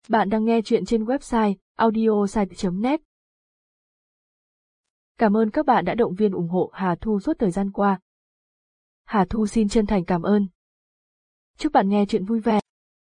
Bạn đang nghe chuyện trên website audiosite.net. Cảm ơn các bạn đã động viên ủng hộ Hà Thu suốt thời gian qua. Hà Thu xin chân thành cảm ơn. Chúc bạn nghe chuyện vui vẻ.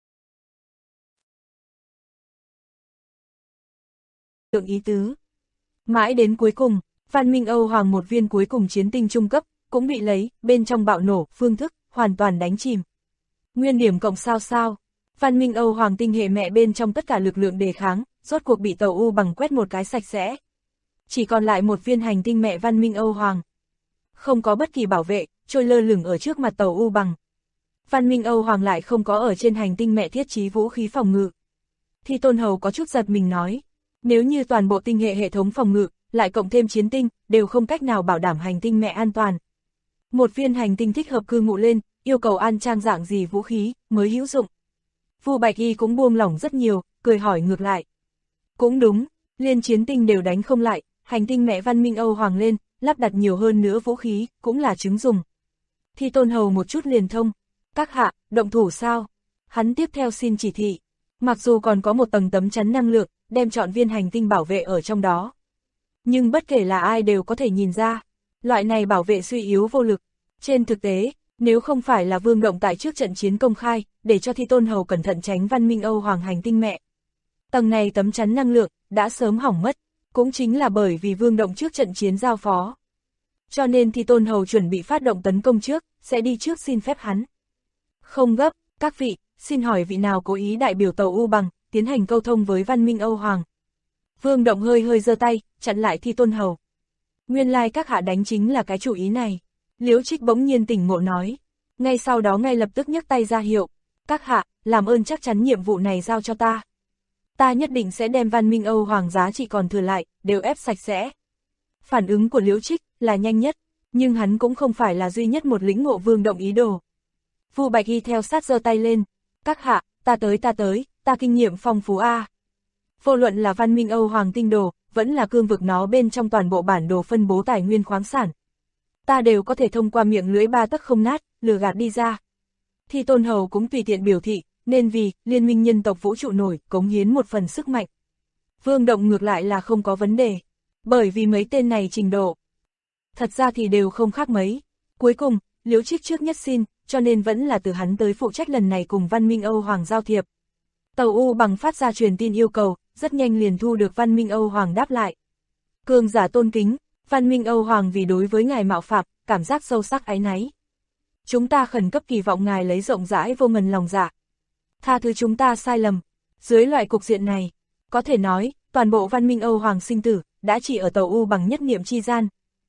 Lượng ý tứ. Mãi đến cuối cùng, Văn Minh Âu Hoàng một viên cuối cùng chiến tinh trung cấp, cũng bị lấy, bên trong bạo nổ, phương thức, hoàn toàn đánh chìm. Nguyên điểm cộng sao. Văn Minh Âu Hoàng tinh hệ mẹ bên trong tất cả lực lượng đề kháng, rốt cuộc bị tàu U bằng quét một cái sạch sẽ. Chỉ còn lại một viên hành tinh mẹ Văn Minh Âu Hoàng. Không có bất kỳ bảo vệ, trôi lơ lửng ở trước mặt tàu U bằng. Văn Minh Âu Hoàng lại không có ở trên hành tinh mẹ thiết trí vũ khí phòng ngự. Thi Tôn Hầu có chút giật mình nói, nếu như toàn bộ tinh hệ hệ thống phòng ngự, lại cộng thêm chiến tinh, đều không cách nào bảo đảm hành tinh mẹ an toàn. Một viên hành tinh thích hợp cư ngụ lên, yêu cầu an trang dạng gì vũ khí, mới hữu dụng. Vu Bạch Y cũng buông lỏng rất nhiều, cười hỏi ngược lại. Cũng đúng, liên chiến tinh đều đánh không lại, hành tinh mẹ Văn Minh Âu Hoàng lên, lắp đặt nhiều hơn nữa vũ khí, cũng là chứng dùng. Thi Tôn Hầu một chút liền thông. Các hạ, động thủ sao? Hắn tiếp theo xin chỉ thị. Mặc dù còn có một tầng tấm chắn năng lượng, đem trọn viên hành tinh bảo vệ ở trong đó. Nhưng bất kể là ai đều có thể nhìn ra, loại này bảo vệ suy yếu vô lực. Trên thực tế, nếu không phải là Vương Động tại trước trận chiến công khai, để cho Thi Tôn Hầu cẩn thận tránh Văn Minh Âu Hoàng hành tinh mẹ. Tầng này tấm chắn năng lượng, đã sớm hỏng mất, cũng chính là bởi vì Vương Động trước trận chiến giao phó. Cho nên Thi Tôn Hầu chuẩn bị phát động tấn công trước, sẽ đi trước xin phép hắn. Không gấp, các vị, xin hỏi vị nào cố ý đại biểu tàu U bằng, tiến hành câu thông với Văn Minh Âu Hoàng. Vương Động hơi giơ tay, chặn lại Thi Tôn Hầu. Nguyên lai các hạ đánh chính là cái chủ ý này. Liễu Trích bỗng nhiên tỉnh ngộ nói. Ngay sau đó ngay lập tức nhấc tay ra hiệu. Các hạ, làm ơn chắc chắn nhiệm vụ này giao cho ta. Ta nhất định sẽ đem Văn Minh Âu Hoàng giá trị còn thừa lại, đều ép sạch sẽ. Phản ứng của Liễu Trích là nhanh nhất, nhưng hắn cũng không phải là duy nhất một lĩnh ngộ Vương Động ý đồ. Vu Bạch Y theo sát giơ tay lên. Các hạ, ta tới, ta kinh nghiệm phong phú a. Vô luận là Văn Minh Âu Hoàng tinh đồ, vẫn là cương vực nó bên trong toàn bộ bản đồ phân bố tài nguyên khoáng sản. Ta đều có thể thông qua miệng lưỡi 3 tấc không nát, lừa gạt đi ra. Thi Tôn Hầu cũng tùy tiện biểu thị, nên vì Liên minh nhân tộc vũ trụ nổi, cống hiến một phần sức mạnh. Vương Động ngược lại là không có vấn đề, bởi vì mấy tên này trình độ. Thật ra thì đều không khác mấy. Cuối cùng, Liễu Trích trước nhất xin, cho nên vẫn là từ hắn tới phụ trách lần này cùng Văn Minh Âu Hoàng giao thiệp. Tàu U bằng phát ra truyền tin yêu cầu, rất nhanh liền thu được Văn Minh Âu Hoàng đáp lại. Cường giả tôn kính, Văn Minh Âu Hoàng vì đối với ngài mạo phạm, cảm giác sâu sắc áy náy. Chúng ta khẩn cấp kỳ vọng ngài lấy rộng rãi vô ngần lòng dạ. Tha thứ chúng ta sai lầm. Dưới loại cục diện này, có thể nói, toàn bộ Văn Minh Âu Hoàng sinh tử, đã chỉ ở tàu U bằng nhất niệm chi gian.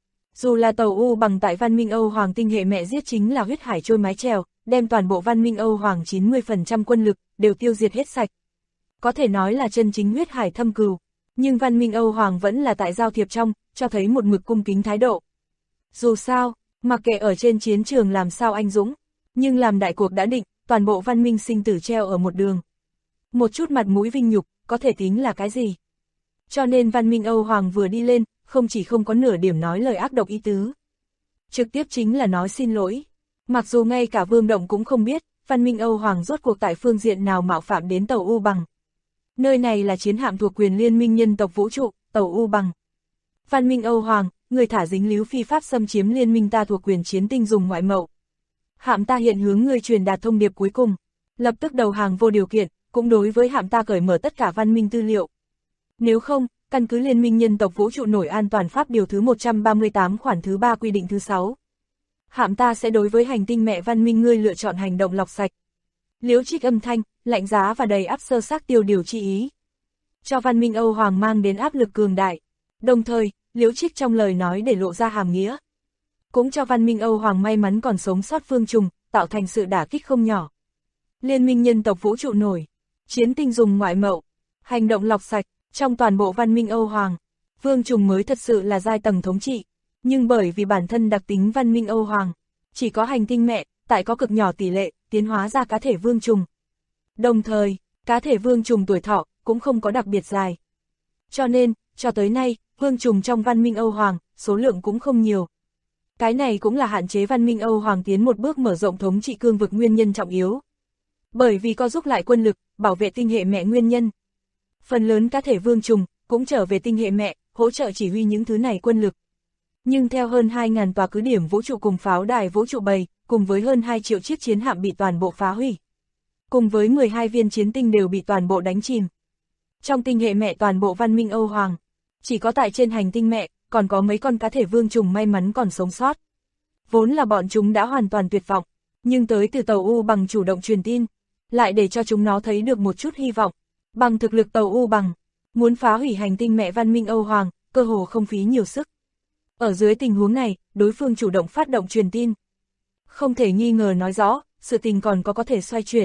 Dù là tàu U bằng tại Văn Minh Âu Hoàng tinh hệ mẹ giết chính là huyết hải trôi mái chèo, đem toàn bộ Văn Minh Âu Hoàng 90% quân lực, đều tiêu diệt hết sạch. Có thể nói là chân chính huyết hải thâm cừu, nhưng Văn Minh Âu Hoàng vẫn là tại giao thiệp trong, cho thấy một mực cung kính thái độ. Dù sao, mặc kệ ở trên chiến trường làm sao anh dũng, nhưng làm đại cuộc đã định, toàn bộ Văn Minh sinh tử treo ở một đường. Một chút mặt mũi vinh nhục, có thể tính là cái gì? Cho nên Văn Minh Âu Hoàng vừa đi lên, không chỉ không có nửa điểm nói lời ác độc ý tứ. Trực tiếp chính là nói xin lỗi. Mặc dù ngay cả Vương Động cũng không biết, Văn Minh Âu Hoàng rốt cuộc tại phương diện nào mạo phạm đến tàu U bằng. Nơi này là chiến hạm thuộc quyền Liên minh nhân tộc vũ trụ, tàu U bằng. Văn Minh Âu Hoàng, người thả dính líu phi pháp xâm chiếm liên minh ta thuộc quyền chiến tinh dùng ngoại mậu. Hạm ta hiện hướng người truyền đạt thông điệp cuối cùng, lập tức đầu hàng vô điều kiện, cũng đối với hạm ta cởi mở tất cả văn minh tư liệu. Nếu không, căn cứ Liên minh nhân tộc vũ trụ nổi an toàn pháp điều thứ 138 khoản thứ 3 quy định thứ 6. Hạm ta sẽ đối với hành tinh mẹ văn minh ngươi lựa chọn hành động lọc sạch. Liễu Trích âm thanh, lạnh giá và đầy áp sơ xác tiêu điều chi ý. Cho Văn Minh Âu Hoàng mang đến áp lực cường đại. Đồng thời, Liễu Trích trong lời nói để lộ ra hàm nghĩa. Cũng cho Văn Minh Âu Hoàng may mắn còn sống sót Phương Trùng, tạo thành sự đả kích không nhỏ. Liên minh nhân tộc vũ trụ nổi, chiến tinh dùng ngoại mậu, hành động lọc sạch, trong toàn bộ Văn Minh Âu Hoàng, Phương Trùng mới thật sự là giai tầng thống trị. Nhưng bởi vì bản thân đặc tính Văn Minh Âu Hoàng, chỉ có hành tinh mẹ, tại có cực nhỏ tỷ lệ, tiến hóa ra cá thể vương trùng. Đồng thời, cá thể vương trùng tuổi thọ, cũng không có đặc biệt dài. Cho nên, cho tới nay, vương trùng trong Văn Minh Âu Hoàng, số lượng cũng không nhiều. Cái này cũng là hạn chế Văn Minh Âu Hoàng tiến một bước mở rộng thống trị cương vực nguyên nhân trọng yếu. Bởi vì co giúp lại quân lực, bảo vệ tinh hệ mẹ nguyên nhân. Phần lớn cá thể vương trùng cũng trở về tinh hệ mẹ, hỗ trợ chỉ huy những thứ này quân lực. Nhưng theo hơn 2.000 tòa cứ điểm vũ trụ cùng pháo đài vũ trụ bầy, cùng với hơn 2 triệu chiếc chiến hạm bị toàn bộ phá hủy. Cùng với 12 viên chiến tinh đều bị toàn bộ đánh chìm. Trong tinh hệ mẹ toàn bộ văn minh Âu Hoàng, chỉ có tại trên hành tinh mẹ, còn có mấy con cá thể vương trùng may mắn còn sống sót. Vốn là bọn chúng đã hoàn toàn tuyệt vọng, nhưng tới từ tàu U Bằng chủ động truyền tin, lại để cho chúng nó thấy được một chút hy vọng. Bằng thực lực tàu U Bằng, muốn phá hủy hành tinh mẹ văn minh Âu Hoàng, cơ hồ không phí nhiều sức. Ở dưới tình huống này, đối phương chủ động phát động truyền tin. Không thể nghi ngờ nói rõ, sự tình còn có thể xoay chuyển.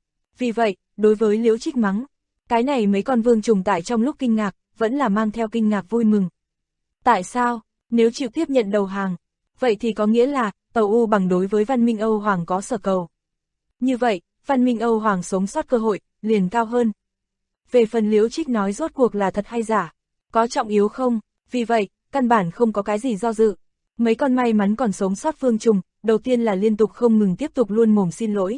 Vì vậy, đối với Liễu Trích mắng, cái này mấy con vương trùng tại trong lúc kinh ngạc, vẫn là mang theo kinh ngạc vui mừng. Tại sao, nếu chịu tiếp nhận đầu hàng, vậy thì có nghĩa là, tàu U Bằng đối với văn minh Âu Hoàng có sở cầu. Như vậy, văn minh Âu Hoàng sống sót cơ hội, liền cao hơn. Về phần Liễu Trích nói rốt cuộc là thật hay giả, có trọng yếu không, vì vậy, căn bản không có cái gì do dự. Mấy con may mắn còn sống sót vương trùng, đầu tiên là liên tục không ngừng tiếp tục luôn mồm xin lỗi.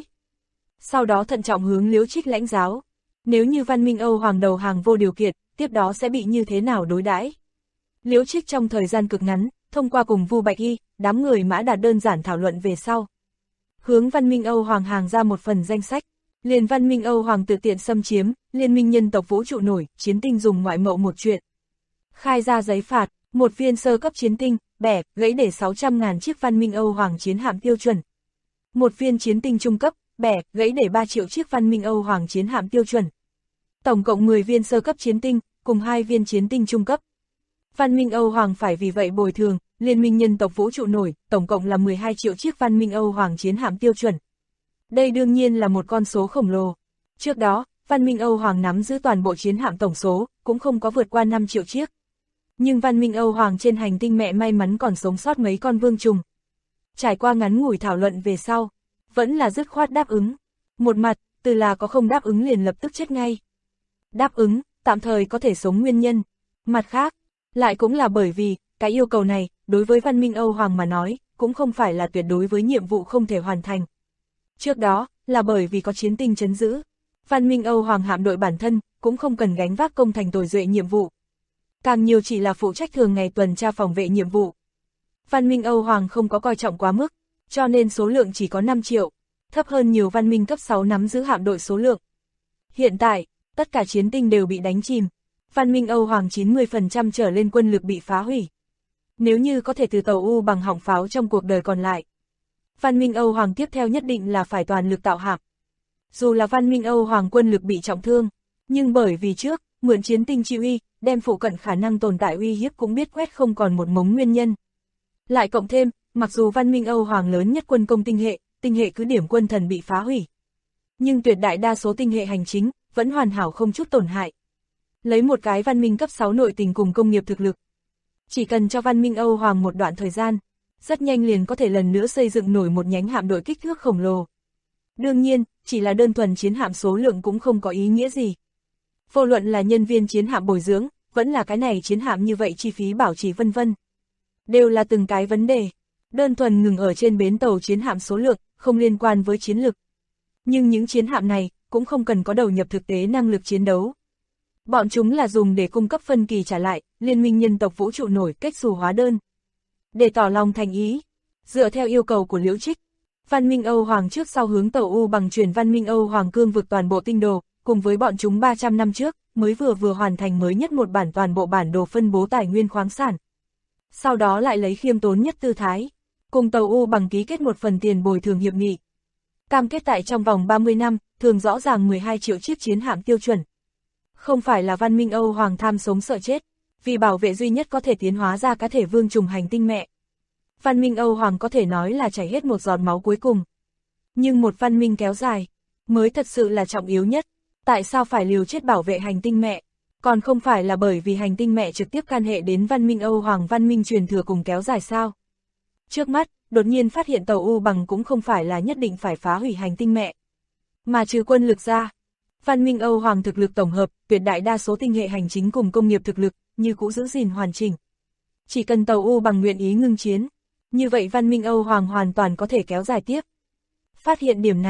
Sau đó thận trọng hướng Liễu Trích lãnh giáo. Nếu như văn minh Âu Hoàng đầu hàng vô điều kiện, tiếp đó sẽ bị như thế nào đối đãi? Liễu Trích trong thời gian cực ngắn, thông qua cùng Vu Bạch Y, đám người Mã Đạt đơn giản thảo luận về sau. Hướng văn minh Âu Hoàng hàng ra một phần danh sách. Liền văn minh Âu Hoàng tự tiện xâm chiếm, liên minh nhân tộc vũ trụ nổi, chiến tinh dùng ngoại mậu một chuyện. Khai ra giấy phạt, một viên sơ cấp chiến tinh, bẻ, gãy để 600.000 chiếc văn minh Âu Hoàng chiến hạm tiêu chuẩn. Một viên chiến tinh trung cấp, bẻ, gãy để 3 triệu chiếc văn minh Âu Hoàng chiến hạm tiêu chuẩn. Tổng cộng 10 viên sơ cấp chiến tinh, cùng 2 viên chiến tinh trung cấp. Văn minh Âu Hoàng phải vì vậy bồi thường, liên minh nhân tộc vũ trụ nổi, tổng cộng là 12 triệu chiếc văn minh Âu Hoàng chiến hạm tiêu chuẩn. Đây đương nhiên là một con số khổng lồ. Trước đó, văn minh Âu Hoàng nắm giữ toàn bộ chiến hạm tổng số, cũng không có vượt qua 5 triệu chiếc. Nhưng văn minh Âu Hoàng trên hành tinh mẹ may mắn còn sống sót mấy con vương trùng. Trải qua ngắn ngủi thảo luận về sau, vẫn là dứt khoát đáp ứng. Một mặt, từ là có không đáp ứng liền lập tức chết ngay. Đáp ứng, tạm thời có thể sống nguyên nhân. Mặt khác, lại cũng là bởi vì, cái yêu cầu này, đối với văn minh Âu Hoàng mà nói, cũng không phải là tuyệt đối với nhiệm vụ không thể hoàn thành. Trước đó, là bởi vì có chiến tinh trấn giữ. Văn minh Âu Hoàng hạm đội bản thân, cũng không cần gánh vác công thành tồi duệ nhiệm vụ. Càng nhiều chỉ là phụ trách thường ngày tuần tra phòng vệ nhiệm vụ. Văn minh Âu Hoàng không có coi trọng quá mức, cho nên số lượng chỉ có 5 triệu, thấp hơn nhiều văn minh cấp 6 nắm giữ hạm đội số lượng. Hiện tại, tất cả chiến tinh đều bị đánh chìm, văn minh Âu Hoàng 90% trở lên quân lực bị phá hủy. Nếu như có thể từ tàu U Bằng hỏng pháo trong cuộc đời còn lại, văn minh Âu Hoàng tiếp theo nhất định là phải toàn lực tạo hạm. Dù là văn minh Âu Hoàng quân lực bị trọng thương, nhưng bởi vì trước, mượn chiến tinh chi uy, đem phụ cận khả năng tồn tại uy hiếp cũng biết quét không còn một mống nguyên nhân. Lại cộng thêm, mặc dù văn minh Âu Hoàng lớn nhất quân công tinh hệ cứ điểm quân thần bị phá hủy, nhưng tuyệt đại đa số tinh hệ hành chính, vẫn hoàn hảo không chút tổn hại. Lấy một cái văn minh cấp 6 nội tình cùng công nghiệp thực lực, chỉ cần cho văn minh Âu Hoàng một đoạn thời gian, rất nhanh liền có thể lần nữa xây dựng nổi một nhánh hạm đội kích thước khổng lồ. Đương nhiên, chỉ là đơn thuần chiến hạm số lượng cũng không có ý nghĩa gì. Vô luận là nhân viên chiến hạm bồi dưỡng, vẫn là cái này chiến hạm như vậy chi phí bảo trì vân vân. Đều là từng cái vấn đề, đơn thuần ngừng ở trên bến tàu chiến hạm số lượng, không liên quan với chiến lực. Nhưng những chiến hạm này, cũng không cần có đầu nhập thực tế năng lực chiến đấu. Bọn chúng là dùng để cung cấp phân kỳ trả lại, liên minh nhân tộc vũ trụ nổi kết xù hóa đơn. Để tỏ lòng thành ý, dựa theo yêu cầu của Liễu Trích, văn minh Âu Hoàng trước sau hướng tàu U Bằng chuyển văn minh Âu Hoàng cương vực toàn bộ tinh đồ, cùng với bọn chúng 300 năm trước, mới vừa hoàn thành mới nhất một bản toàn bộ bản đồ phân bố tài nguyên khoáng sản. Sau đó lại lấy khiêm tốn nhất tư thái, cùng tàu U Bằng ký kết một phần tiền bồi thường hiệp nghị. Cam kết tại trong vòng 30 năm, thường rõ ràng 12 triệu chiếc chiến hạm tiêu chuẩn. Không phải là văn minh Âu Hoàng tham sống sợ chết, vì bảo vệ duy nhất có thể tiến hóa ra cá thể vương trùng hành tinh mẹ. Văn minh Âu Hoàng có thể nói là chảy hết một giọt máu cuối cùng. Nhưng một văn minh kéo dài, mới thật sự là trọng yếu nhất. Tại sao phải liều chết bảo vệ hành tinh mẹ? Còn không phải là bởi vì hành tinh mẹ trực tiếp can hệ đến văn minh Âu Hoàng văn minh truyền thừa cùng kéo dài sao? Trước mắt, đột nhiên phát hiện tàu U Bằng cũng không phải là nhất định phải phá hủy hành tinh mẹ. Mà trừ quân lực ra, văn minh Âu Hoàng thực lực tổng hợp, tuyệt đại đa số tinh hệ hành chính cùng công nghiệp thực lực, như cũ giữ gìn hoàn chỉnh. Chỉ cần tàu U Bằng nguyện ý ngưng chiến, như vậy văn minh Âu Hoàng hoàn toàn có thể kéo dài tiếp. Phát hiện điểm này,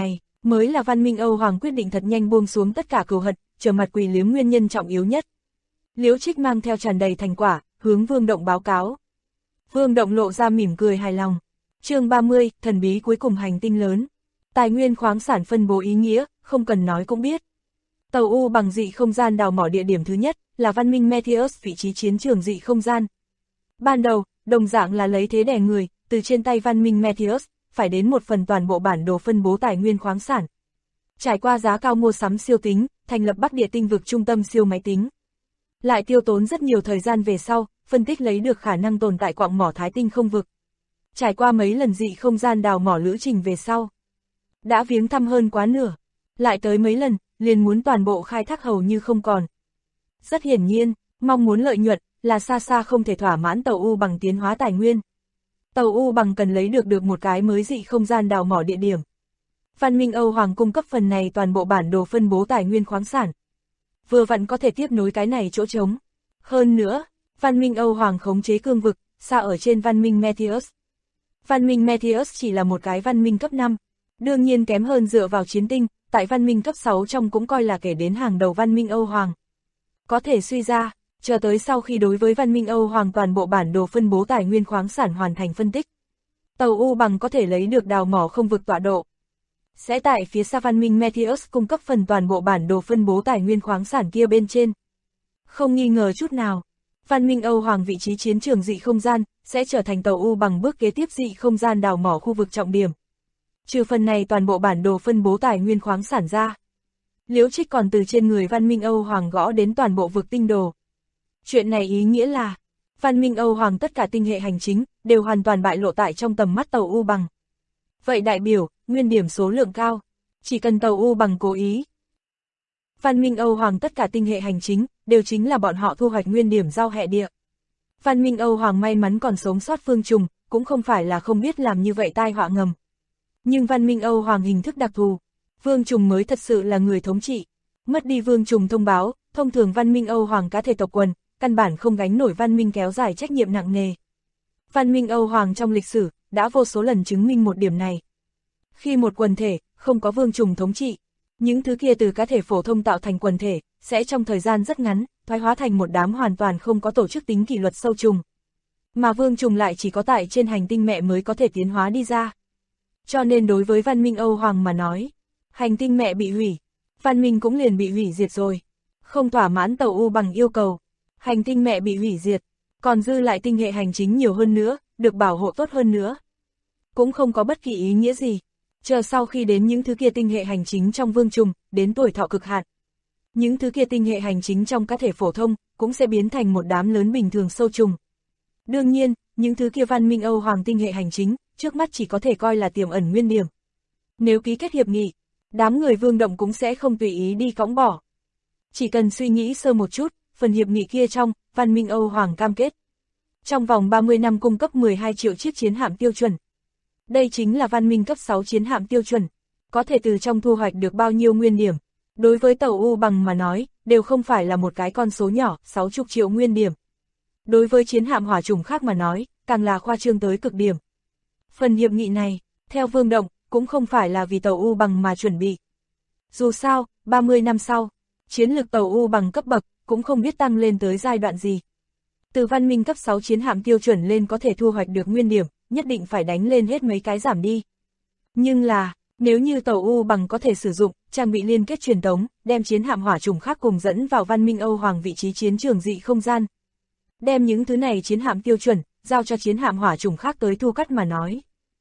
mới là Văn Minh Âu Hoàng quyết định thật nhanh buông xuống tất cả cừu hận, trở mặt quỳ liếm nguyên nhân trọng yếu nhất. Liễu Trích mang theo tràn đầy thành quả, hướng Vương Động báo cáo. Vương Động lộ ra mỉm cười hài lòng. Chương 30, thần bí cuối cùng hành tinh lớn. Tài nguyên khoáng sản phân bố ý nghĩa, không cần nói cũng biết. Tàu U bằng dị không gian đào mỏ địa điểm thứ nhất là Văn Minh Meteus, vị trí chiến trường dị không gian. Ban đầu, đồng dạng là lấy thế đè người, từ trên tay Văn Minh Meteus, phải đến một phần toàn bộ bản đồ phân bố tài nguyên khoáng sản. Trải qua giá cao mua sắm siêu tính, thành lập Bắc Địa tinh vực trung tâm siêu máy tính. Lại tiêu tốn rất nhiều thời gian về sau, phân tích lấy được khả năng tồn tại quặng mỏ Thái Tinh không vực. Trải qua mấy lần dị không gian đào mỏ lữ trình về sau, đã viếng thăm hơn quá nửa, lại tới mấy lần, liền muốn toàn bộ khai thác hầu như không còn. Rất hiển nhiên, mong muốn lợi nhuận là xa xa không thể thỏa mãn tàu U bằng tiến hóa tài nguyên. Tàu U bằng cần lấy được một cái mới dị không gian đào mỏ địa điểm. Văn Minh Âu Hoàng cung cấp phần này toàn bộ bản đồ phân bố tài nguyên khoáng sản. Vừa vặn có thể tiếp nối cái này chỗ trống. Hơn nữa, Văn Minh Âu Hoàng khống chế cương vực, xa ở trên Văn Minh Meteus. Văn Minh Meteus chỉ là một cái văn minh cấp 5, đương nhiên kém hơn dựa vào chiến tinh, tại văn minh cấp 6 trong cũng coi là kể đến hàng đầu Văn Minh Âu Hoàng. Có thể suy ra, chờ tới sau khi đối với Văn Minh Âu Hoàng toàn bộ bản đồ phân bố tài nguyên khoáng sản hoàn thành phân tích, tàu U bằng có thể lấy được đào mỏ không vực tọa độ. Sẽ tại phía xa Văn Minh Meteus cung cấp phần toàn bộ bản đồ phân bố tài nguyên khoáng sản kia bên trên. Không nghi ngờ chút nào, Văn Minh Âu Hoàng vị trí chiến trường dị không gian sẽ trở thành tàu U bằng bước kế tiếp dị không gian đào mỏ khu vực trọng điểm. Trừ phần này toàn bộ bản đồ phân bố tài nguyên khoáng sản ra, Liễu Trích còn từ trên người Văn Minh Âu Hoàng gõ đến toàn bộ vực tinh đồ. Chuyện này ý nghĩa là, Văn Minh Âu Hoàng tất cả tinh hệ hành chính đều hoàn toàn bại lộ tại trong tầm mắt tàu U bằng. Vậy đại biểu, nguyên điểm số lượng cao, chỉ cần tàu U bằng cố ý. Văn Minh Âu Hoàng tất cả tinh hệ hành chính đều chính là bọn họ thu hoạch nguyên điểm giao hệ địa. Văn Minh Âu Hoàng may mắn còn sống sót Vương Trùng, cũng không phải là không biết làm như vậy tai họa ngầm. Nhưng Văn Minh Âu Hoàng hình thức đặc thù, Vương Trùng mới thật sự là người thống trị. Mất đi Vương Trùng thông báo, thông thường Văn Minh Âu Hoàng cá thể tộc quần, căn bản không gánh nổi văn minh kéo dài trách nhiệm nặng nề. Văn Minh Âu Hoàng trong lịch sử đã vô số lần chứng minh một điểm này. Khi một quần thể không có Vương Trùng thống trị, những thứ kia từ cá thể phổ thông tạo thành quần thể sẽ trong thời gian rất ngắn thoái hóa thành một đám hoàn toàn không có tổ chức tính kỷ luật sâu trùng. Mà Vương Trùng lại chỉ có tại trên hành tinh mẹ mới có thể tiến hóa đi ra. Cho nên đối với Văn Minh Âu Hoàng mà nói, hành tinh mẹ bị hủy, văn minh cũng liền bị hủy diệt rồi. Không thỏa mãn tàu U bằng yêu cầu, hành tinh mẹ bị hủy diệt, còn dư lại tinh hệ hành chính nhiều hơn nữa, được bảo hộ tốt hơn nữa. Cũng không có bất kỳ ý nghĩa gì. Chờ sau khi đến những thứ kia tinh hệ hành chính trong Vương Trùng, đến tuổi thọ cực hạn, những thứ kia tinh hệ hành chính trong cá thể phổ thông, cũng sẽ biến thành một đám lớn bình thường sâu trùng. Đương nhiên, những thứ kia Văn Minh Âu Hoàng tinh hệ hành chính, trước mắt chỉ có thể coi là tiềm ẩn nguyên điểm. Nếu ký kết hiệp nghị, đám người Vương Động cũng sẽ không tùy ý đi cõng bỏ. Chỉ cần suy nghĩ sơ một chút, phần hiệp nghị kia trong, Văn Minh Âu Hoàng cam kết. Trong vòng 30 năm cung cấp 12 triệu chiếc chiến hạm tiêu chuẩn. Đây chính là văn minh cấp 6 chiến hạm tiêu chuẩn. Có thể từ trong thu hoạch được bao nhiêu nguyên điểm. Đối với tàu U bằng mà nói, đều không phải là một cái con số nhỏ, 60 triệu nguyên điểm. Đối với chiến hạm hỏa chủng khác mà nói, càng là khoa trương tới cực điểm. Phần hiệp nghị này, theo Vương Động, cũng không phải là vì tàu U bằng mà chuẩn bị. Dù sao, 30 năm sau, chiến lược tàu U bằng cấp bậc, cũng không biết tăng lên tới giai đoạn gì. Từ văn minh cấp 6 chiến hạm tiêu chuẩn lên có thể thu hoạch được nguyên điểm, nhất định phải đánh lên hết mấy cái giảm đi. Nhưng là, nếu như tàu U bằng có thể sử dụng, trang bị liên kết truyền tống, đem chiến hạm hỏa chủng khác cùng dẫn vào Văn Minh Âu Hoàng vị trí chiến trường dị không gian. Đem những thứ này chiến hạm tiêu chuẩn, giao cho chiến hạm hỏa chủng khác tới thu cắt mà nói.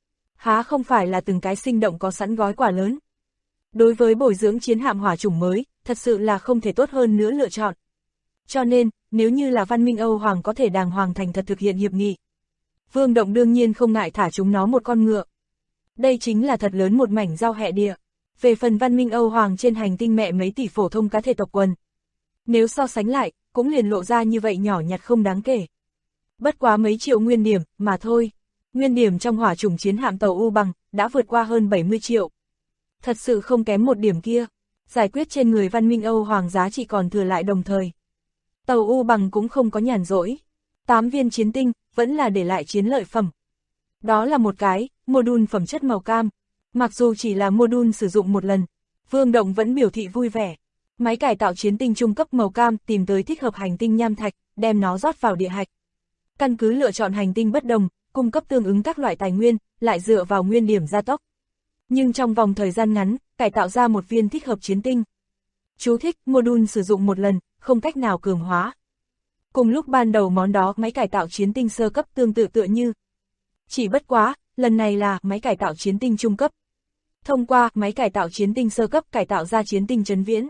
Há không phải là từng cái sinh động có sẵn gói quả lớn. Đối với bồi dưỡng chiến hạm hỏa chủng mới, thật sự là không thể tốt hơn nữa lựa chọn. Cho nên, nếu như là Văn Minh Âu Hoàng có thể đàng hoàng thành thật thực hiện hiệp nghị, Vương Động đương nhiên không ngại thả chúng nó một con ngựa. Đây chính là thật lớn một mảnh giao hệ địa. Về phần Văn Minh Âu Hoàng trên hành tinh mẹ mấy tỷ phổ thông cá thể tộc quần, nếu so sánh lại, cũng liền lộ ra như vậy nhỏ nhặt không đáng kể. Bất quá mấy triệu nguyên điểm, mà thôi. Nguyên điểm trong hỏa chủng chiến hạm tàu U bằng, đã vượt qua hơn 70 triệu. Thật sự không kém một điểm kia. Giải quyết trên người Văn Minh Âu Hoàng giá trị còn thừa lại đồng thời. Tàu U bằng cũng không có nhàn rỗi. 8 viên chiến tinh, vẫn là để lại chiến lợi phẩm. Đó là một cái, module phẩm chất màu cam. Mặc dù chỉ là module sử dụng một lần, Vương Động vẫn biểu thị vui vẻ. Máy cải tạo chiến tinh trung cấp màu cam tìm tới thích hợp hành tinh nham thạch, đem nó rót vào địa hạch. Căn cứ lựa chọn hành tinh bất đồng, cung cấp tương ứng các loại tài nguyên, lại dựa vào nguyên điểm gia tốc. Nhưng trong vòng thời gian ngắn, cải tạo ra một viên thích hợp chiến tinh. Chú thích: module sử dụng một lần, không cách nào cường hóa. Cùng lúc ban đầu món đó máy cải tạo chiến tinh sơ cấp tương tự tựa như. Chỉ bất quá, lần này là máy cải tạo chiến tinh trung cấp. Thông qua máy cải tạo chiến tinh sơ cấp cải tạo ra chiến tinh Trấn Viễn,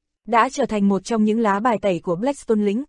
đã trở thành một trong những lá bài tẩy của Blackstone lính.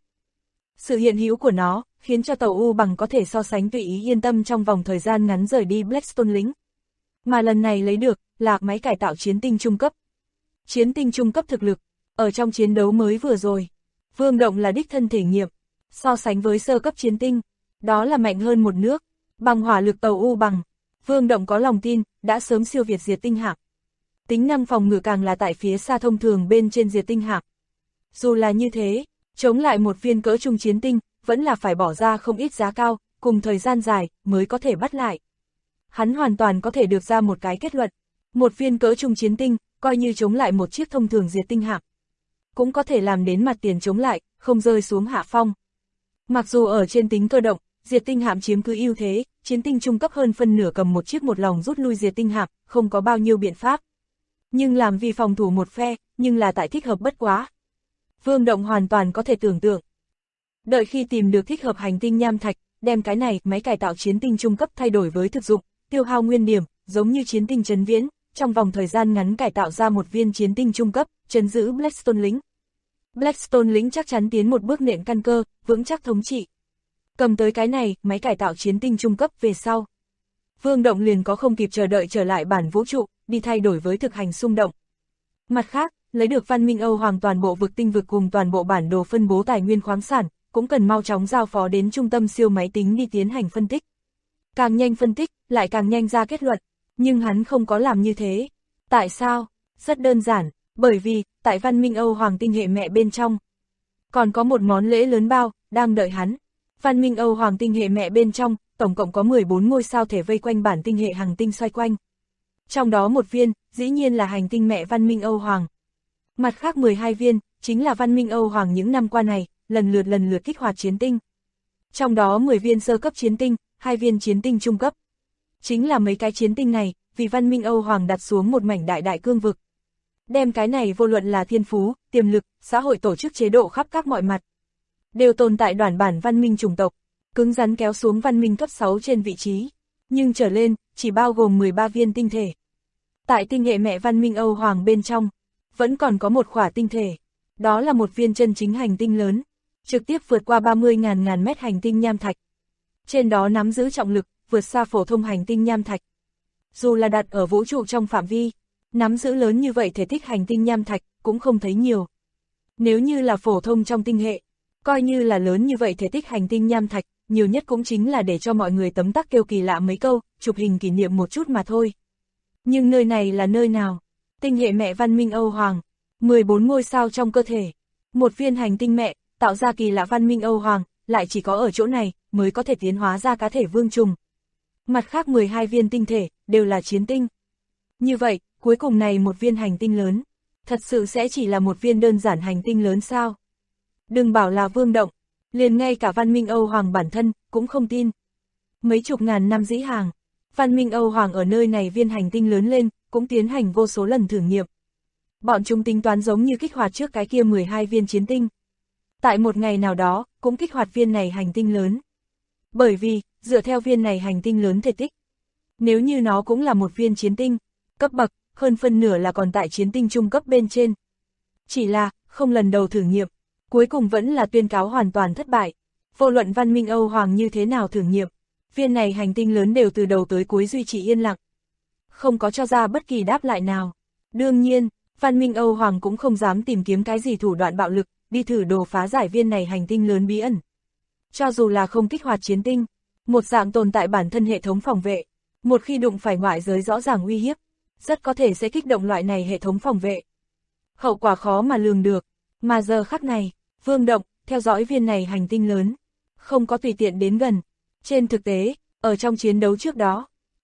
Sự hiện hữu của nó khiến cho tàu U bằng có thể so sánh tùy ý yên tâm trong vòng thời gian ngắn rời đi Blackstone lính. Mà lần này lấy được là máy cải tạo chiến tinh trung cấp. Chiến tinh trung cấp thực lực, ở trong chiến đấu mới vừa rồi, Vương Động là đích thân thể nghiệm, so sánh với sơ cấp chiến tinh, đó là mạnh hơn một nước. Bằng hỏa lực tàu U bằng, Vương Động có lòng tin, đã sớm siêu việt diệt tinh hạm. Tính năng phòng ngự càng là tại phía xa thông thường bên trên diệt tinh hạm. Dù là như thế, chống lại một viên cỡ trung chiến tinh, vẫn là phải bỏ ra không ít giá cao, cùng thời gian dài, mới có thể bắt lại. Hắn hoàn toàn có thể được ra một cái kết luận. Một viên cỡ trung chiến tinh, coi như chống lại một chiếc thông thường diệt tinh hạm, cũng có thể làm đến mặt tiền chống lại, không rơi xuống hạ phong. Mặc dù ở trên tính cơ động, diệt tinh hạm chiếm cứ ưu thế, chiến tinh trung cấp hơn phân nửa cầm một chiếc một lòng rút lui diệt tinh hạm, không có bao nhiêu biện pháp. Nhưng làm vì phòng thủ một phe, nhưng là tại thích hợp bất quá. Vương Động hoàn toàn có thể tưởng tượng. Đợi khi tìm được thích hợp hành tinh nham thạch, đem cái này máy cải tạo chiến tinh trung cấp thay đổi với thực dụng, tiêu hao nguyên điểm, giống như chiến tinh Trấn Viễn, trong vòng thời gian ngắn cải tạo ra một viên chiến tinh trung cấp, trấn giữ Blackstone lính. Blackstone lính chắc chắn tiến một bước nền căn cơ, vững chắc thống trị. Cầm tới cái này, máy cải tạo chiến tinh trung cấp về sau, Vương Động liền có không kịp chờ đợi trở lại bản vũ trụ, đi thay đổi với thực hành xung động. Mặt khác, lấy được Văn Minh Âu Hoàng toàn bộ vực tinh vực cùng toàn bộ bản đồ phân bố tài nguyên khoáng sản, cũng cần mau chóng giao phó đến trung tâm siêu máy tính đi tiến hành phân tích. Càng nhanh phân tích, lại càng nhanh ra kết luận, nhưng hắn không có làm như thế. Tại sao? Rất đơn giản, bởi vì, tại Văn Minh Âu Hoàng tinh hệ mẹ bên trong, còn có một món lễ lớn bao, đang đợi hắn. Văn Minh Âu Hoàng tinh hệ mẹ bên trong, tổng cộng có 14 ngôi sao thể vây quanh bản tinh hệ hành tinh xoay quanh. Trong đó một viên, dĩ nhiên là hành tinh mẹ Văn Minh Âu Hoàng. Mặt khác 12 viên, chính là Văn Minh Âu Hoàng những năm qua này, lần lượt kích hoạt chiến tinh. Trong đó 10 viên sơ cấp chiến tinh, 2 viên chiến tinh trung cấp. Chính là mấy cái chiến tinh này, vì Văn Minh Âu Hoàng đặt xuống một mảnh đại cương vực. Đem cái này vô luận là thiên phú, tiềm lực, xã hội tổ chức chế độ khắp các mọi mặt, đều tồn tại đoản bản văn minh chủng tộc, cứng rắn kéo xuống văn minh cấp 6 trên vị trí, nhưng trở lên, chỉ bao gồm 13 viên tinh thể. Tại tinh hệ mẹ Văn Minh Âu Hoàng bên trong, vẫn còn có một khỏa tinh thể, đó là một viên chân chính hành tinh lớn, trực tiếp vượt qua 30.000 mét hành tinh nham thạch. Trên đó nắm giữ trọng lực, vượt xa phổ thông hành tinh nham thạch. Dù là đặt ở vũ trụ trong phạm vi, nắm giữ lớn như vậy thể tích hành tinh nham thạch, cũng không thấy nhiều. Nếu như là phổ thông trong tinh hệ, coi như là lớn như vậy thể tích hành tinh nham thạch, nhiều nhất cũng chính là để cho mọi người tấm tắc kêu kỳ lạ mấy câu, chụp hình kỷ niệm một chút mà thôi. Nhưng nơi này là nơi nào? Tinh hệ mẹ Văn Minh Âu Hoàng, 14 ngôi sao trong cơ thể, một viên hành tinh mẹ, tạo ra kỳ lạ Văn Minh Âu Hoàng, lại chỉ có ở chỗ này, mới có thể tiến hóa ra cá thể vương trùng. Mặt khác 12 viên tinh thể, đều là chiến tinh. Như vậy, cuối cùng này một viên hành tinh lớn, thật sự sẽ chỉ là một viên đơn giản hành tinh lớn sao? Đừng bảo là Vương Động, liền ngay cả Văn Minh Âu Hoàng bản thân, cũng không tin. Mấy chục ngàn năm dĩ hàng, Văn Minh Âu Hoàng ở nơi này viên hành tinh lớn lên, cũng tiến hành vô số lần thử nghiệm. Bọn chúng tính toán giống như kích hoạt trước cái kia 12 viên chiến tinh. Tại một ngày nào đó, cũng kích hoạt viên này hành tinh lớn. Bởi vì, dựa theo viên này hành tinh lớn thể tích, nếu như nó cũng là một viên chiến tinh, cấp bậc, hơn phân nửa là còn tại chiến tinh trung cấp bên trên. Chỉ là, không lần đầu thử nghiệm, cuối cùng vẫn là tuyên cáo hoàn toàn thất bại. Vô luận Văn Minh Âu Hoàng như thế nào thử nghiệm, viên này hành tinh lớn đều từ đầu tới cuối duy trì yên lặng, không có cho ra bất kỳ đáp lại nào. Đương nhiên, Văn Minh Âu Hoàng cũng không dám tìm kiếm cái gì thủ đoạn bạo lực, đi thử đồ phá giải viên này hành tinh lớn bí ẩn. Cho dù là không kích hoạt chiến tinh, một dạng tồn tại bản thân hệ thống phòng vệ, một khi đụng phải ngoại giới rõ ràng uy hiếp, rất có thể sẽ kích động loại này hệ thống phòng vệ. Hậu quả khó mà lường được, mà giờ khắc này, Vương Động, theo dõi viên này hành tinh lớn, không có tùy tiện đến gần. Trên thực tế, ở trong chiến đấu trước đó,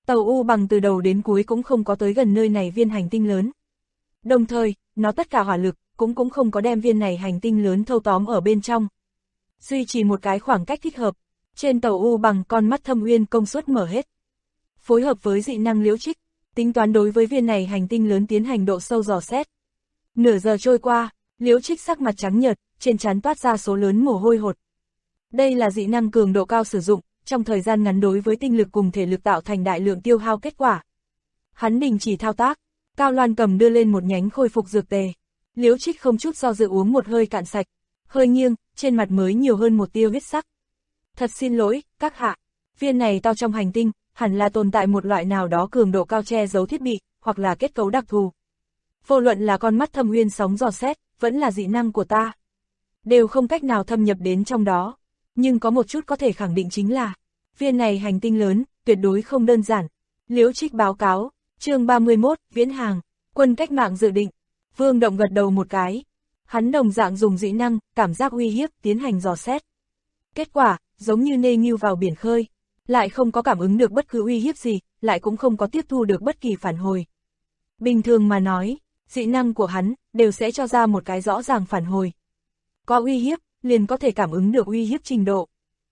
Tàu U Bằng từ đầu đến cuối cũng không có tới gần nơi này viên hành tinh lớn. Đồng thời, nó tất cả hỏa lực, cũng không có đem viên này hành tinh lớn thâu tóm ở bên trong. Duy trì một cái khoảng cách thích hợp, trên tàu U Bằng con mắt Thâm Uyên công suất mở hết. Phối hợp với dị năng Liễu Trích, tính toán đối với viên này hành tinh lớn tiến hành độ sâu dò xét. Nửa giờ trôi qua, Liễu Trích sắc mặt trắng nhợt, trên trán toát ra số lớn mồ hôi hột. Đây là dị năng cường độ cao sử dụng, trong thời gian ngắn đối với tinh lực cùng thể lực tạo thành đại lượng tiêu hao kết quả. Hắn đình chỉ thao tác, Cao Loan Cầm đưa lên một nhánh khôi phục dược tề. Liễu Trích không chút do dự uống một hơi cạn sạch, hơi nghiêng, trên mặt mới nhiều hơn một tia huyết sắc. Thật xin lỗi, các hạ, viên này to trong hành tinh, hẳn là tồn tại một loại nào đó cường độ cao che giấu thiết bị, hoặc là kết cấu đặc thù. Vô luận là con mắt Thâm Uyên sóng dò xét, vẫn là dị năng của ta, đều không cách nào thâm nhập đến trong đó. Nhưng có một chút có thể khẳng định chính là, viên này hành tinh lớn, tuyệt đối không đơn giản. Liễu Trích báo cáo, chương 31, Viễn Hàng, quân cách mạng dự định. Vương Động gật đầu một cái. Hắn đồng dạng dùng dị năng, cảm giác uy hiếp, tiến hành dò xét. Kết quả, giống như nê nghiêu vào biển khơi, lại không có cảm ứng được bất cứ uy hiếp gì, lại cũng không có tiếp thu được bất kỳ phản hồi. Bình thường mà nói, dị năng của hắn, đều sẽ cho ra một cái rõ ràng phản hồi. Có uy hiếp, liền có thể cảm ứng được uy hiếp trình độ.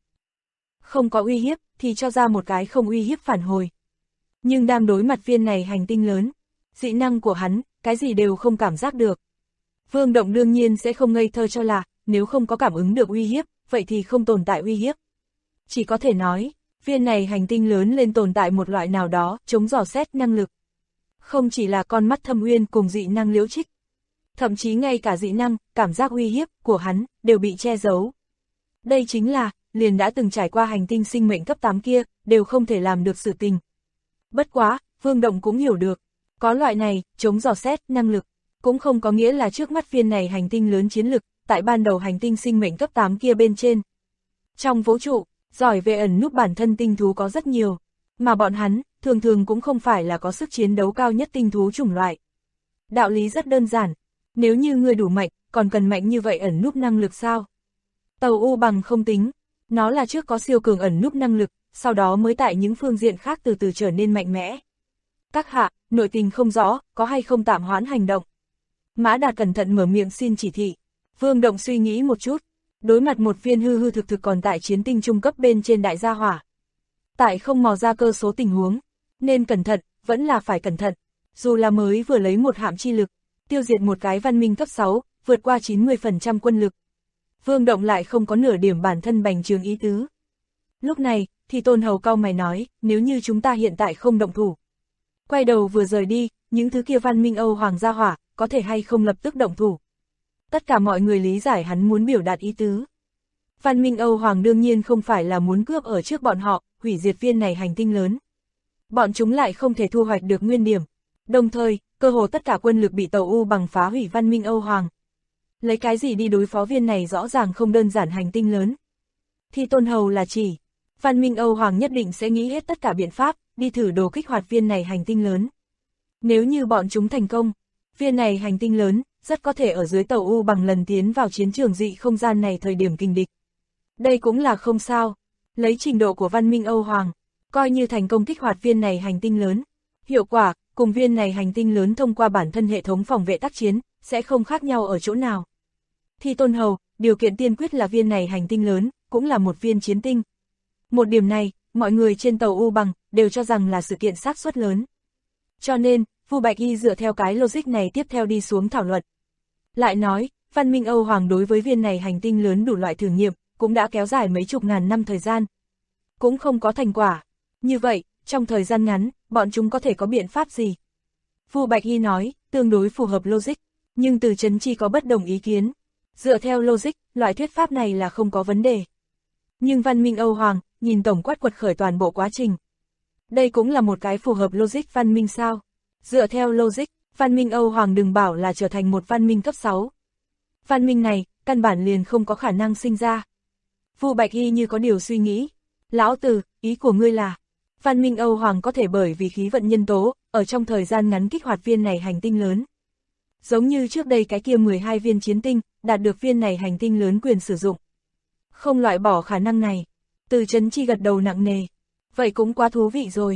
Không có uy hiếp, thì cho ra một cái không uy hiếp phản hồi. Nhưng đang đối mặt viên này hành tinh lớn, dị năng của hắn, cái gì đều không cảm giác được. Vương Động đương nhiên sẽ không ngây thơ cho là, nếu không có cảm ứng được uy hiếp, vậy thì không tồn tại uy hiếp. Chỉ có thể nói, viên này hành tinh lớn lên tồn tại một loại nào đó, chống dò xét năng lực. Không chỉ là con mắt Thâm Uyên cùng dị năng Liễu Trích, thậm chí ngay cả dị năng, cảm giác uy hiếp của hắn, đều bị che giấu. Đây chính là, liền đã từng trải qua hành tinh sinh mệnh cấp 8 kia, đều không thể làm được sự tình. Bất quá, Vương Động cũng hiểu được, có loại này, chống dò xét, năng lực, cũng không có nghĩa là trước mắt viên này hành tinh lớn chiến lực, tại ban đầu hành tinh sinh mệnh cấp 8 kia bên trên. Trong vũ trụ, giỏi về ẩn núp bản thân tinh thú có rất nhiều, mà bọn hắn, thường thường cũng không phải là có sức chiến đấu cao nhất tinh thú chủng loại. Đạo lý rất đơn giản, nếu như người đủ mạnh, còn cần mạnh như vậy ẩn núp năng lực sao? Tàu U Bằng không tính, nó là trước có siêu cường ẩn núp năng lực, sau đó mới tại những phương diện khác từ từ trở nên mạnh mẽ. Các hạ, nội tình không rõ, có hay không tạm hoãn hành động? Mã Đạt cẩn thận mở miệng xin chỉ thị. Vương Động suy nghĩ một chút, đối mặt một viên hư hư thực thực còn tại chiến tinh trung cấp bên trên đại gia hỏa. Tại không mò ra cơ số tình huống, nên cẩn thận, vẫn là phải cẩn thận. Dù là mới vừa lấy một hạm chi lực, tiêu diệt một cái văn minh cấp 6, vượt qua 90% quân lực. Vương Động lại không có nửa điểm bản thân bành trướng ý tứ. Lúc này, thì Tôn Hầu cau mày nói, nếu như chúng ta hiện tại không động thủ, quay đầu vừa rời đi, những thứ kia văn minh Âu Hoàng gia hỏa, có thể hay không lập tức động thủ. Tất cả mọi người lý giải hắn muốn biểu đạt ý tứ. Văn minh Âu Hoàng đương nhiên không phải là muốn cướp ở trước bọn họ, hủy diệt viên này hành tinh lớn. Bọn chúng lại không thể thu hoạch được nguyên điểm. Đồng thời, cơ hồ tất cả quân lực bị tàu U Bằng phá hủy văn minh Âu Hoàng. Lấy cái gì đi đối phó viên này rõ ràng không đơn giản hành tinh lớn. Thì Tôn Hầu là chỉ, văn minh Âu Hoàng nhất định sẽ nghĩ hết tất cả biện pháp, đi thử đồ kích hoạt viên này hành tinh lớn. Nếu như bọn chúng thành công, viên này hành tinh lớn, rất có thể ở dưới tàu U Bằng lần tiến vào chiến trường dị không gian này thời điểm kình địch. Đây cũng là không sao, lấy trình độ của văn minh Âu Hoàng, coi như thành công kích hoạt viên này hành tinh lớn. Hiệu quả, cùng viên này hành tinh lớn thông qua bản thân hệ thống phòng vệ tác chiến, sẽ không khác nhau ở chỗ nào. Thì Tôn Hầu, điều kiện tiên quyết là viên này hành tinh lớn, cũng là một viên chiến tinh. Một điểm này, mọi người trên tàu U Bằng, đều cho rằng là sự kiện xác suất lớn. Cho nên, Vu Bạch Y dựa theo cái logic này tiếp theo đi xuống thảo luận. Lại nói, văn minh Âu Hoàng đối với viên này hành tinh lớn đủ loại thử nghiệm, cũng đã kéo dài mấy chục ngàn năm thời gian. Cũng không có thành quả. Như vậy, trong thời gian ngắn, bọn chúng có thể có biện pháp gì? Vu Bạch Y nói, tương đối phù hợp logic, nhưng Từ Chấn Chi có bất đồng ý kiến. Dựa theo logic, loại thuyết pháp này là không có vấn đề. Nhưng văn minh Âu Hoàng, nhìn tổng quát quật khởi toàn bộ quá trình. Đây cũng là một cái phù hợp logic văn minh sao? Dựa theo logic, văn minh Âu Hoàng đừng bảo là trở thành một văn minh cấp 6. Văn minh này, căn bản liền không có khả năng sinh ra. Vu Bạch Y như có điều suy nghĩ. Lão Từ, ý của ngươi là, văn minh Âu Hoàng có thể bởi vì khí vận nhân tố, ở trong thời gian ngắn kích hoạt viên này hành tinh lớn. Giống như trước đây cái kia 12 viên chiến tinh, đạt được viên này hành tinh lớn quyền sử dụng. Không loại bỏ khả năng này. Từ Chấn Chi gật đầu nặng nề. Vậy cũng quá thú vị rồi.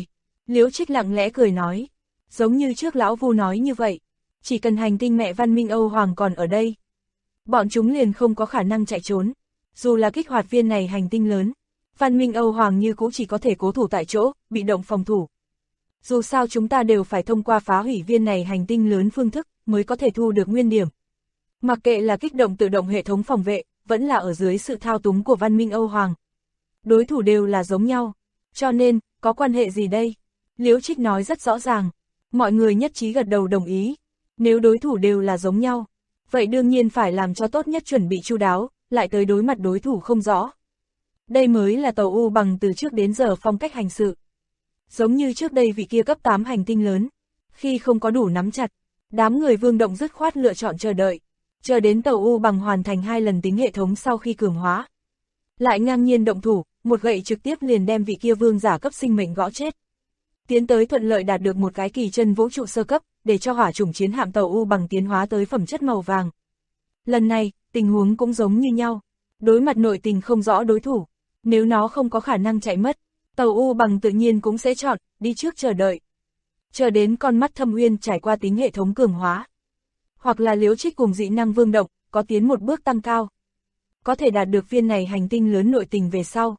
Liễu Trích lặng lẽ cười nói, giống như trước lão Vu nói như vậy, chỉ cần hành tinh mẹ văn minh Âu Hoàng còn ở đây, bọn chúng liền không có khả năng chạy trốn, dù là kích hoạt viên này hành tinh lớn, văn minh Âu Hoàng như cũ chỉ có thể cố thủ tại chỗ, bị động phòng thủ. Dù sao chúng ta đều phải thông qua phá hủy viên này hành tinh lớn phương thức, mới có thể thu được nguyên điểm. Mặc kệ là kích động tự động hệ thống phòng vệ, vẫn là ở dưới sự thao túng của văn minh Âu Hoàng. Đối thủ đều là giống nhau, cho nên, có quan hệ gì đây? Liễu Trích nói rất rõ ràng, mọi người nhất trí gật đầu đồng ý. Nếu đối thủ đều là giống nhau, vậy đương nhiên phải làm cho tốt nhất chuẩn bị chu đáo, lại tới đối mặt đối thủ không rõ. Đây mới là Tàu U Bằng từ trước đến giờ phong cách hành sự. Giống như trước đây vị kia cấp 8 hành tinh lớn, khi không có đủ nắm chặt, đám người Vương Động dứt khoát lựa chọn chờ đợi, chờ đến Tàu U Bằng hoàn thành 2 lần tính hệ thống sau khi cường hóa. Lại ngang nhiên động thủ, một gậy trực tiếp liền đem vị kia vương giả cấp sinh mệnh gõ chết. Tiến tới thuận lợi đạt được một cái kỳ chân vũ trụ sơ cấp, để cho hỏa chủng chiến hạm Tàu U Bằng tiến hóa tới phẩm chất màu vàng. Lần này, tình huống cũng giống như nhau, đối mặt nội tình không rõ đối thủ, nếu nó không có khả năng chạy mất, Tàu U Bằng tự nhiên cũng sẽ chọn, đi trước chờ đợi. Chờ đến con mắt Thâm Uyên trải qua tính hệ thống cường hóa. Hoặc là Liễu Trích cùng dị năng Vương Động, có tiến một bước tăng cao. Có thể đạt được viên này hành tinh lớn nội tình về sau.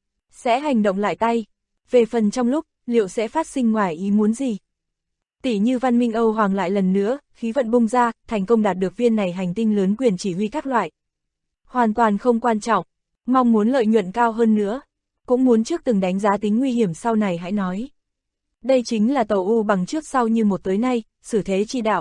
Sẽ hành động lại tay. Về phần trong lúc, liệu sẽ phát sinh ngoài ý muốn gì? Tỷ như văn minh Âu Hoàng lại lần nữa, khí vận bung ra, thành công đạt được viên này hành tinh lớn quyền chỉ huy các loại. Hoàn toàn không quan trọng, mong muốn lợi nhuận cao hơn nữa. Cũng muốn trước từng đánh giá tính nguy hiểm sau này hãy nói. Đây chính là Tàu U Bằng trước sau như một tới nay, xử thế chi đạo.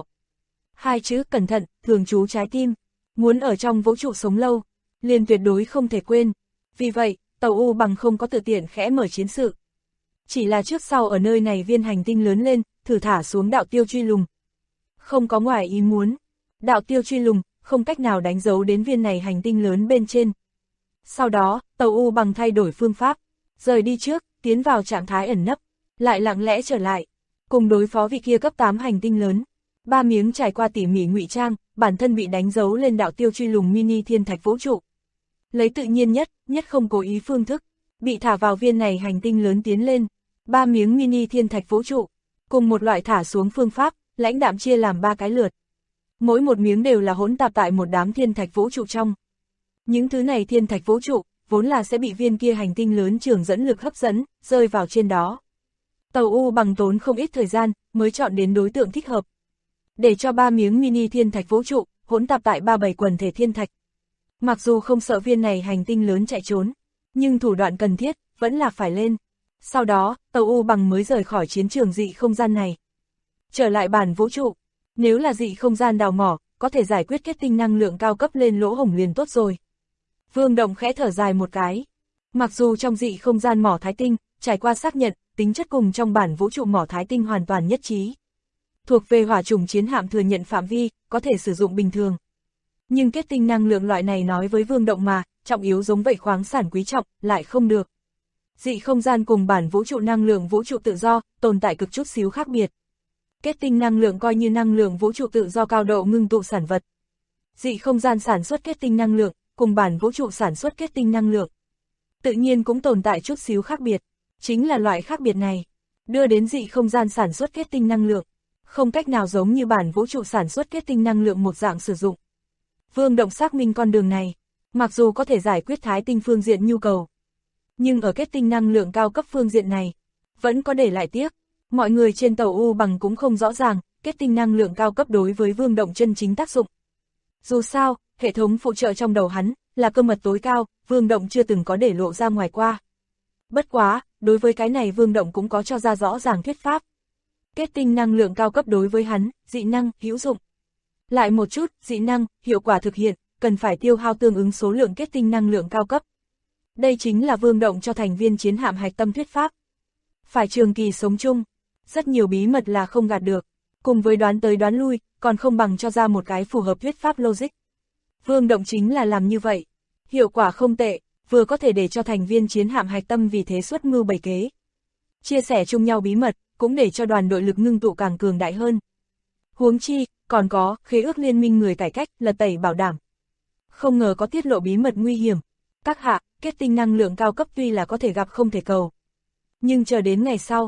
2 chữ cẩn thận, thường trú trái tim. Muốn ở trong vũ trụ sống lâu, liền tuyệt đối không thể quên. Vì vậy, Tàu U Bằng không có tự tiện khẽ mở chiến sự. Chỉ là trước sau ở nơi này viên hành tinh lớn lên, thử thả xuống đạo tiêu truy lùng. Không có ngoài ý muốn. Đạo tiêu truy lùng, không cách nào đánh dấu đến viên này hành tinh lớn bên trên. Sau đó, Tàu U Bằng thay đổi phương pháp, rời đi trước, tiến vào trạng thái ẩn nấp, lại lặng lẽ trở lại, cùng đối phó vị kia cấp 8 hành tinh lớn. 3 miếng trải qua tỉ mỉ ngụy trang, bản thân bị đánh dấu lên đạo tiêu truy lùng mini thiên thạch vũ trụ. Lấy tự nhiên nhất không cố ý phương thức, bị thả vào viên này hành tinh lớn tiến lên. 3 miếng mini thiên thạch vũ trụ, cùng một loại thả xuống phương pháp, lãnh đạm chia làm 3 cái lượt. Mỗi một miếng đều là hỗn tạp tại một đám thiên thạch vũ trụ trong. Những thứ này thiên thạch vũ trụ, vốn là sẽ bị viên kia hành tinh lớn trường dẫn lực hấp dẫn, rơi vào trên đó. Tàu U Bằng tốn không ít thời gian, mới chọn đến đối tượng thích hợp. Để cho 3 miếng mini thiên thạch vũ trụ, hỗn tạp tại 37 quần thể thiên thạch. Mặc dù không sợ viên này hành tinh lớn chạy trốn, nhưng thủ đoạn cần thiết, vẫn là phải lên. Sau đó, Tàu U Bằng mới rời khỏi chiến trường dị không gian này. Trở lại bản vũ trụ, nếu là dị không gian đào mỏ, có thể giải quyết kết tinh năng lượng cao cấp lên lỗ hổng liền tốt rồi. Vương Động khẽ thở dài một cái. Mặc dù trong dị không gian mỏ thái tinh, trải qua xác nhận, tính chất cùng trong bản vũ trụ mỏ thái tinh hoàn toàn nhất trí. Thuộc về hỏa chủng chiến hạm thừa nhận phạm vi, có thể sử dụng bình thường. Nhưng kết tinh năng lượng loại này nói với Vương Động mà, trọng yếu giống vậy khoáng sản quý trọng, lại không được. Dị không gian cùng bản vũ trụ năng lượng vũ trụ tự do, tồn tại cực chút xíu khác biệt. Kết tinh năng lượng coi như năng lượng vũ trụ tự do cao độ ngưng tụ sản vật. Dị không gian sản xuất kết tinh năng lượng, cùng bản vũ trụ sản xuất kết tinh năng lượng. Tự nhiên cũng tồn tại chút xíu khác biệt. Chính là loại khác biệt này, đưa đến dị không gian sản xuất kết tinh năng lượng, không cách nào giống như bản vũ trụ sản xuất kết tinh năng lượng một dạng sử dụng. Vương Động xác minh con đường này, mặc dù có thể giải quyết thái tinh phương diện nhu cầu, nhưng ở kết tinh năng lượng cao cấp phương diện này, vẫn có để lại tiếc. Mọi người trên Tàu U Bằng cũng không rõ ràng, kết tinh năng lượng cao cấp đối với Vương Động chân chính tác dụng. Dù sao, hệ thống phụ trợ trong đầu hắn, là cơ mật tối cao, Vương Động chưa từng có để lộ ra ngoài qua. Bất quá, đối với cái này Vương Động cũng có cho ra rõ ràng thuyết pháp. Kết tinh năng lượng cao cấp đối với hắn, dị năng, hữu dụng. Lại một chút, dị năng, hiệu quả thực hiện, cần phải tiêu hao tương ứng số lượng kết tinh năng lượng cao cấp. Đây chính là Vương Động cho thành viên chiến hạm hạch tâm thuyết pháp. Phải trường kỳ sống chung, rất nhiều bí mật là không gạt được, cùng với đoán tới đoán lui, còn không bằng cho ra một cái phù hợp thuyết pháp logic. Vương Động chính là làm như vậy, hiệu quả không tệ, vừa có thể để cho thành viên chiến hạm hạch tâm vì thế xuất mưu bày kế. Chia sẻ chung nhau bí mật, cũng để cho đoàn đội lực ngưng tụ càng cường đại hơn. Huống chi, còn có khế ước liên minh người cải cách, lật tẩy bảo đảm. Không ngờ có tiết lộ bí mật nguy hiểm. Các hạ, kết tinh năng lượng cao cấp tuy là có thể gặp không thể cầu. Nhưng chờ đến ngày sau,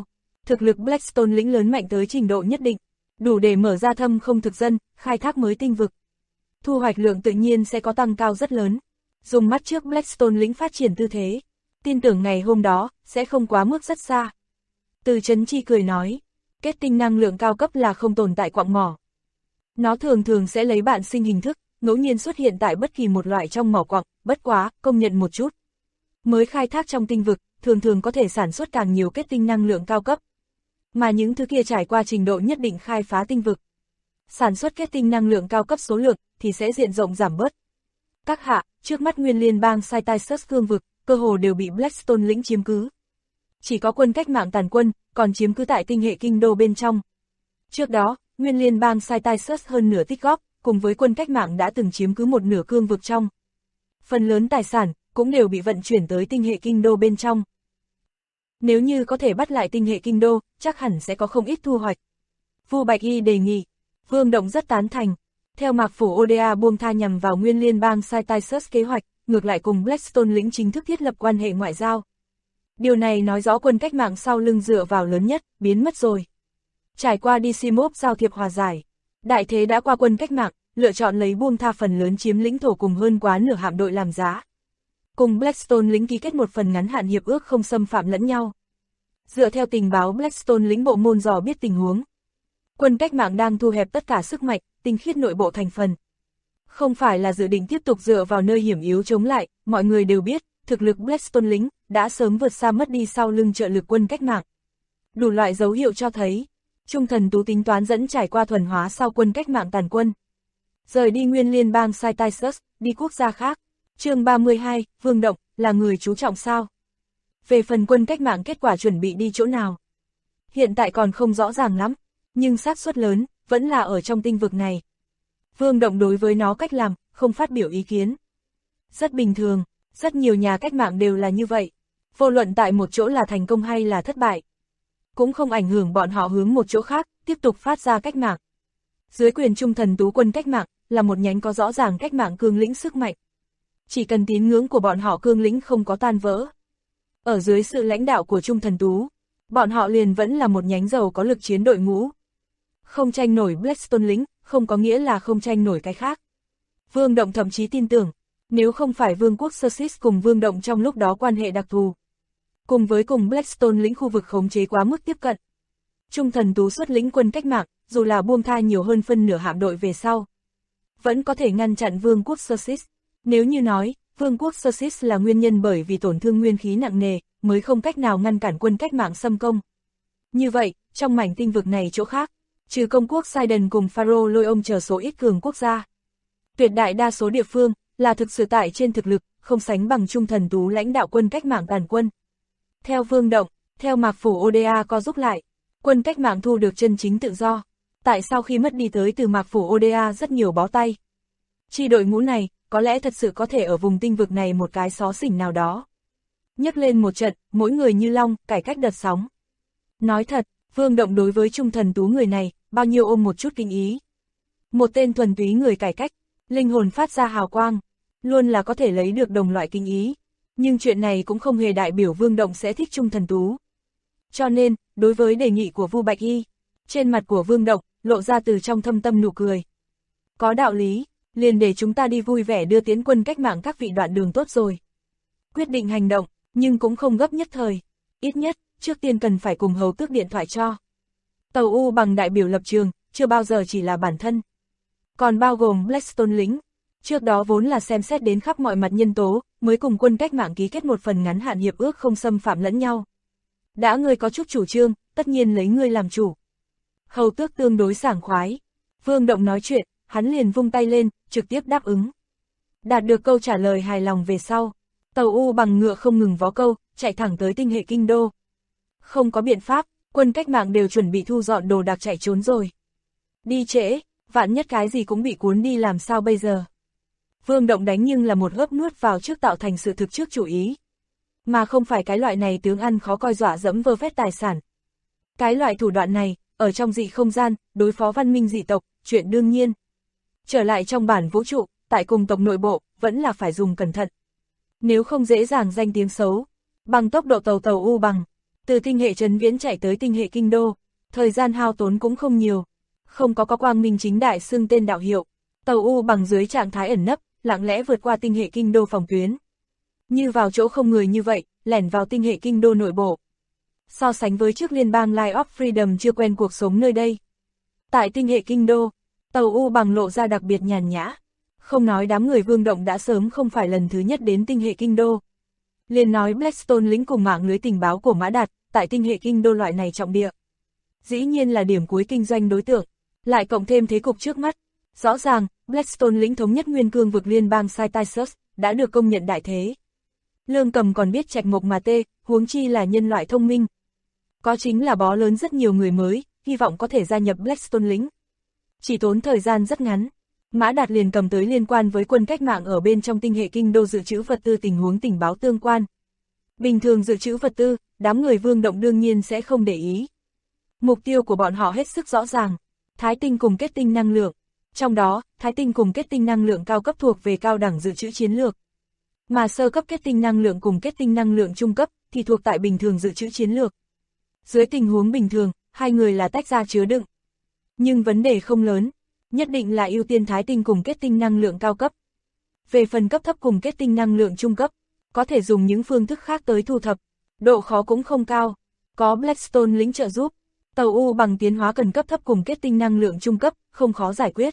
Thực lực Blackstone lĩnh lớn mạnh tới trình độ nhất định, đủ để mở ra thâm không thực dân, khai thác mới tinh vực. Thu hoạch lượng tự nhiên sẽ có tăng cao rất lớn. Dùng mắt trước Blackstone lĩnh phát triển tư thế, tin tưởng ngày hôm đó, sẽ không quá mức rất xa. Từ Chấn Chi cười nói, kết tinh năng lượng cao cấp là không tồn tại quặng mỏ. Nó thường thường sẽ lấy bạn sinh hình thức, ngẫu nhiên xuất hiện tại bất kỳ một loại trong mỏ quặng, bất quá, công nhận một chút. Mới khai thác trong tinh vực, thường thường có thể sản xuất càng nhiều kết tinh năng lượng cao cấp. Mà những thứ kia trải qua trình độ nhất định khai phá tinh vực. Sản xuất kết tinh năng lượng cao cấp số lượng, thì sẽ diện rộng giảm bớt. Các hạ, trước mắt nguyên liên bang Cytisus cương vực, cơ hồ đều bị Blackstone lĩnh chiếm cứ. Chỉ có quân cách mạng tàn quân, còn chiếm cứ tại tinh hệ kinh đô bên trong. Trước đó, nguyên liên bang Cytisus hơn nửa tích góp, cùng với quân cách mạng đã từng chiếm cứ một nửa cương vực trong. Phần lớn tài sản, cũng đều bị vận chuyển tới tinh hệ kinh đô bên trong. Nếu như có thể bắt lại tinh hệ kinh đô, chắc hẳn sẽ có không ít thu hoạch. Vu Bạch Y đề nghị, Vương Động rất tán thành. Theo Mạc Phủ Oda buông tha nhằm vào nguyên liên bang Cytisus kế hoạch, ngược lại cùng Blackstone lĩnh chính thức thiết lập quan hệ ngoại giao. Điều này nói rõ quân cách mạng sau lưng dựa vào lớn nhất, biến mất rồi. Trải qua Decimov giao thiệp hòa giải, đại thế đã qua quân cách mạng, lựa chọn lấy buông tha phần lớn chiếm lĩnh thổ cùng hơn quá nửa hạm đội làm giá. Cùng Blackstone lĩnh ký kết một phần ngắn hạn hiệp ước không xâm phạm lẫn nhau. Dựa theo tình báo Blackstone lĩnh bộ môn dò biết tình huống, quân cách mạng đang thu hẹp tất cả sức mạnh, tinh khiết nội bộ thành phần. Không phải là dự định tiếp tục dựa vào nơi hiểm yếu chống lại, mọi người đều biết, thực lực Blackstone lĩnh đã sớm vượt xa mất đi sau lưng trợ lực quân cách mạng. Đủ loại dấu hiệu cho thấy, Trung Thần Tú tính toán dẫn trải qua thuần hóa sau quân cách mạng tàn quân. Rời đi nguyên liên bang Cytisus, đi quốc gia khác. Chương 32, Vương Động, là người chú trọng sao? Về phần quân cách mạng kết quả chuẩn bị đi chỗ nào? Hiện tại còn không rõ ràng lắm, nhưng xác suất lớn, vẫn là ở trong tinh vực này. Vương Động đối với nó cách làm, không phát biểu ý kiến. Rất bình thường, rất nhiều nhà cách mạng đều là như vậy. Vô luận tại một chỗ là thành công hay là thất bại. Cũng không ảnh hưởng bọn họ hướng một chỗ khác, tiếp tục phát ra cách mạng. Dưới quyền Trung Thần Tú quân cách mạng, là một nhánh có rõ ràng cách mạng cương lĩnh sức mạnh. Chỉ cần tín ngưỡng của bọn họ cương lĩnh không có tan vỡ. Ở dưới sự lãnh đạo của Trung Thần Tú, bọn họ liền vẫn là một nhánh giàu có lực chiến đội ngũ. Không tranh nổi Blackstone lĩnh, không có nghĩa là không tranh nổi cái khác. Vương Động thậm chí tin tưởng, nếu không phải Vương quốc Sussex cùng Vương Động trong lúc đó quan hệ đặc thù, cùng với Blackstone lĩnh khu vực khống chế quá mức tiếp cận, Trung Thần Tú xuất lĩnh quân cách mạng, dù là buông tha nhiều hơn phân nửa hạm đội về sau, vẫn có thể ngăn chặn Vương quốc Sussex. Nếu như nói, Vương quốc Sussex là nguyên nhân bởi vì tổn thương nguyên khí nặng nề, mới không cách nào ngăn cản quân cách mạng xâm công. Như vậy, trong mảnh tinh vực này chỗ khác, trừ công quốc Sidon cùng Pharaoh lôi ông chờ số ít cường quốc gia, tuyệt đại đa số địa phương, là thực sự tại trên thực lực, không sánh bằng Trung Thần Tú lãnh đạo quân cách mạng tàn quân. Theo Vương Động, theo Mạc Phủ Oda co giúp lại, quân cách mạng thu được chân chính tự do. Tại sao khi mất đi tới từ Mạc Phủ Oda rất nhiều bó tay? Chi đội ngũ này, có lẽ thật sự có thể ở vùng tinh vực này một cái xó xỉnh nào đó. Nhấc lên một trận, mỗi người như long, cải cách đợt sóng. Nói thật, Vương Động đối với Trung Thần Tú người này, bao nhiêu ôm một chút kinh ý. Một tên thuần túy người cải cách, linh hồn phát ra hào quang, luôn là có thể lấy được đồng loại kinh ý. Nhưng chuyện này cũng không hề đại biểu Vương Động sẽ thích Trung Thần Tú. Cho nên, đối với đề nghị của Vu Bạch Y, trên mặt của Vương Động, lộ ra từ trong thâm tâm nụ cười. Có đạo lý, liền để chúng ta đi vui vẻ đưa tiến quân cách mạng các vị đoạn đường tốt rồi. Quyết định hành động, nhưng cũng không gấp nhất thời. Ít nhất, trước tiên cần phải cùng Hầu Tước điện thoại cho. Tàu U bằng đại biểu lập trường, chưa bao giờ chỉ là bản thân. Còn bao gồm Blackstone lĩnh. Trước đó vốn là xem xét đến khắp mọi mặt nhân tố, mới cùng quân cách mạng ký kết một phần ngắn hạn hiệp ước không xâm phạm lẫn nhau. Đã ngươi có chút chủ trương, tất nhiên lấy ngươi làm chủ. Hầu Tước tương đối sảng khoái. Vương Động nói chuyện, hắn liền vung tay lên, trực tiếp đáp ứng. Đạt được câu trả lời hài lòng về sau, tàu U bằng ngựa không ngừng vó câu, chạy thẳng tới tinh hệ kinh đô. Không có biện pháp, quân cách mạng đều chuẩn bị thu dọn đồ đạc chạy trốn rồi. Đi trễ, vạn nhất cái gì cũng bị cuốn đi làm sao bây giờ. Vương Động đánh nhưng là một hớp nuốt vào trước tạo thành sự thực trước chủ ý. Mà không phải cái loại này tướng ăn khó coi dọa dẫm vơ vét tài sản. Cái loại thủ đoạn này, ở trong dị không gian, đối phó văn minh dị tộc, chuyện đương nhiên. Trở lại trong bản vũ trụ, tại cùng tộc nội bộ, vẫn là phải dùng cẩn thận. Nếu không dễ dàng danh tiếng xấu, bằng tốc độ tàu U bằng, Từ tinh hệ Trấn Viễn chạy tới tinh hệ Kinh Đô, thời gian hao tốn cũng không nhiều. Không có quang minh chính đại xưng tên đạo hiệu, tàu U bằng dưới trạng thái ẩn nấp, lặng lẽ vượt qua tinh hệ Kinh Đô phòng tuyến. Như vào chỗ không người như vậy, lẻn vào tinh hệ Kinh Đô nội bộ. So sánh với trước liên bang Line of Freedom chưa quen cuộc sống nơi đây. Tại tinh hệ Kinh Đô, tàu U bằng lộ ra đặc biệt nhàn nhã. Không nói đám người Vương Động đã sớm không phải lần thứ nhất đến tinh hệ Kinh Đô. Liền nói Blackstone lính cùng mạng lưới tình báo của Mã Đạt, tại tinh hệ Kinh Đô loại này trọng địa. Dĩ nhiên là điểm cuối kinh doanh đối tượng, lại cộng thêm thế cục trước mắt. Rõ ràng, Blackstone lĩnh thống nhất nguyên cương vực liên bang Cytisus, đã được công nhận đại thế. Lương Cầm còn biết trạch mộc mà tê, huống chi là nhân loại thông minh. Có chính là bó lớn rất nhiều người mới, hy vọng có thể gia nhập Blackstone lĩnh. Chỉ tốn thời gian rất ngắn, Mã Đạt liền cầm tới liên quan với quân cách mạng ở bên trong tinh hệ Kinh Đô dự trữ vật tư tình huống tình báo tương quan. Bình thường dự trữ vật tư, đám người Vương Động đương nhiên sẽ không để ý. Mục tiêu của bọn họ hết sức rõ ràng, thái tinh cùng kết tinh năng lượng. Trong đó, thái tinh cùng kết tinh năng lượng cao cấp thuộc về cao đẳng dự trữ chiến lược. Mà sơ cấp kết tinh năng lượng cùng kết tinh năng lượng trung cấp thì thuộc tại bình thường dự trữ chiến lược. Dưới tình huống bình thường, hai người là tách ra chứa đựng. Nhưng vấn đề không lớn, nhất định là ưu tiên thái tinh cùng kết tinh năng lượng cao cấp. Về phần cấp thấp cùng kết tinh năng lượng trung cấp, có thể dùng những phương thức khác tới thu thập, độ khó cũng không cao. Có Blackstone lĩnh trợ giúp, tàu U bằng tiến hóa cần cấp thấp cùng kết tinh năng lượng trung cấp, không khó giải quyết.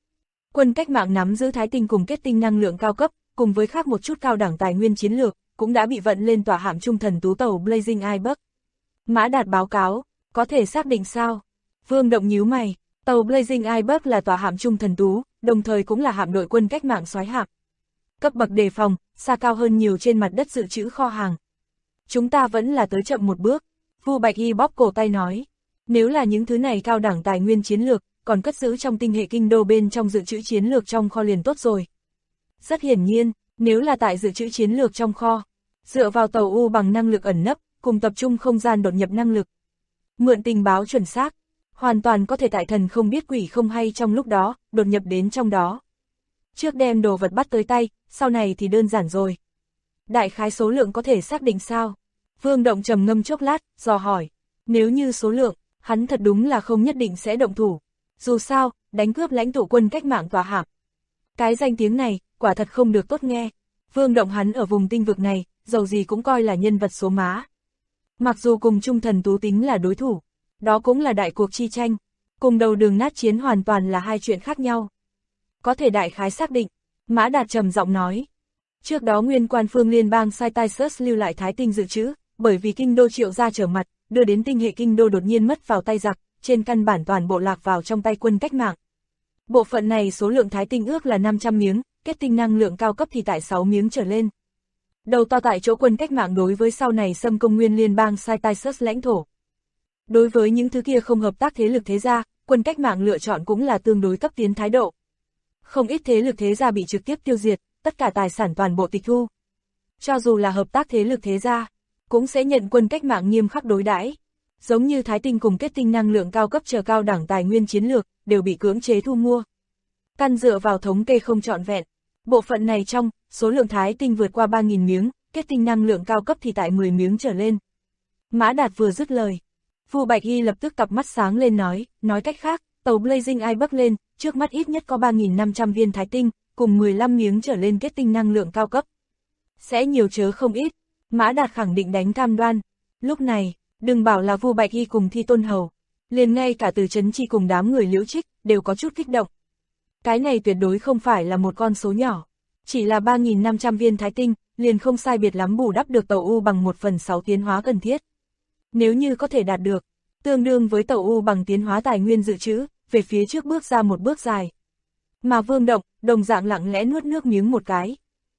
Quân cách mạng nắm giữ thái tinh cùng kết tinh năng lượng cao cấp, cùng với khác một chút cao đẳng tài nguyên chiến lược, cũng đã bị vận lên tòa hạm trung thần tú tàu Blazing Iceberg. Mã Đạt báo cáo, có thể xác định sao? Vương Động nhíu mày, tàu Blazing Iceberg là tòa hạm trung thần tú, đồng thời cũng là hạm đội quân cách mạng soái hạm. Cấp bậc đề phòng, xa cao hơn nhiều trên mặt đất dự trữ kho hàng. Chúng ta vẫn là tới chậm một bước, Vu Bạch Y bóp cổ tay nói. Nếu là những thứ này cao đẳng tài nguyên chiến lược, còn cất giữ trong tinh hệ Kinh Đô bên trong dự trữ chiến lược trong kho liền tốt rồi. Rất hiển nhiên, nếu là tại dự trữ chiến lược trong kho, dựa vào tàu U bằng năng lực ẩn nấp, cùng tập trung không gian đột nhập năng lực. Mượn tình báo chuẩn xác, hoàn toàn có thể tại thần không biết quỷ không hay trong lúc đó, đột nhập đến trong đó. Trước đem đồ vật bắt tới tay, sau này thì đơn giản rồi. Đại khái số lượng có thể xác định sao? Vương Động trầm ngâm chốc lát, dò hỏi. Nếu như số lượng, hắn thật đúng là không nhất định sẽ động thủ. Dù sao, đánh cướp lãnh tụ quân cách mạng tòa hạm. Cái danh tiếng này, quả thật không được tốt nghe. Vương Động hắn ở vùng tinh vực này, dầu gì cũng coi là nhân vật số má. Mặc dù cùng trung thần tú tính là đối thủ, đó cũng là đại cuộc chi tranh. Cùng đầu đường nát chiến hoàn toàn là hai chuyện khác nhau. Có thể đại khái xác định, Mã Đạt trầm giọng nói. Trước đó nguyên quan phương liên bang Cytisus lưu lại thái tinh dự trữ, bởi vì Kinh Đô Triệu gia trở mặt, đưa đến tinh hệ Kinh Đô đột nhiên mất vào tay giặc, trên căn bản toàn bộ lạc vào trong tay quân cách mạng. Bộ phận này số lượng thái tinh ước là 500 miếng, kết tinh năng lượng cao cấp thì tại 6 miếng trở lên. Đầu to tại chỗ quân cách mạng đối với sau này xâm công nguyên liên bang Cytisus lãnh thổ. Đối với những thứ kia không hợp tác thế lực thế gia, quân cách mạng lựa chọn cũng là tương đối cấp tiến thái độ. Không ít thế lực thế gia bị trực tiếp tiêu diệt, tất cả tài sản toàn bộ tịch thu. Cho dù là hợp tác thế lực thế gia, cũng sẽ nhận quân cách mạng nghiêm khắc đối đãi. Giống như thái tinh cùng kết tinh năng lượng cao cấp chờ cao đẳng tài nguyên chiến lược, đều bị cưỡng chế thu mua. Căn dựa vào thống kê không trọn vẹn, bộ phận này trong, số lượng thái tinh vượt qua 3.000 miếng, kết tinh năng lượng cao cấp thì tại 10 miếng trở lên. Mã Đạt vừa dứt lời, Vu Bạch Y lập tức cặp mắt sáng lên nói cách khác, tàu Blazing Iceberg lên, trước mắt ít nhất có 3.500 viên thái tinh, cùng 15 miếng trở lên kết tinh năng lượng cao cấp. Sẽ nhiều chớ không ít, Mã Đạt khẳng định đánh cam đoan. Lúc này, đừng bảo là Vu Bạch Y cùng Thi Tôn Hầu, liền ngay cả Từ Chấn Chi cùng đám người Liễu Trích, đều có chút kích động. Cái này tuyệt đối không phải là một con số nhỏ, chỉ là 3.500 viên thái tinh, liền không sai biệt lắm bù đắp được tàu U bằng 1/6 tiến hóa cần thiết. Nếu như có thể đạt được, tương đương với tàu U bằng tiến hóa tài nguyên dự trữ, về phía trước bước ra một bước dài. Mà Vương Động, đồng dạng lặng lẽ nuốt nước miếng một cái.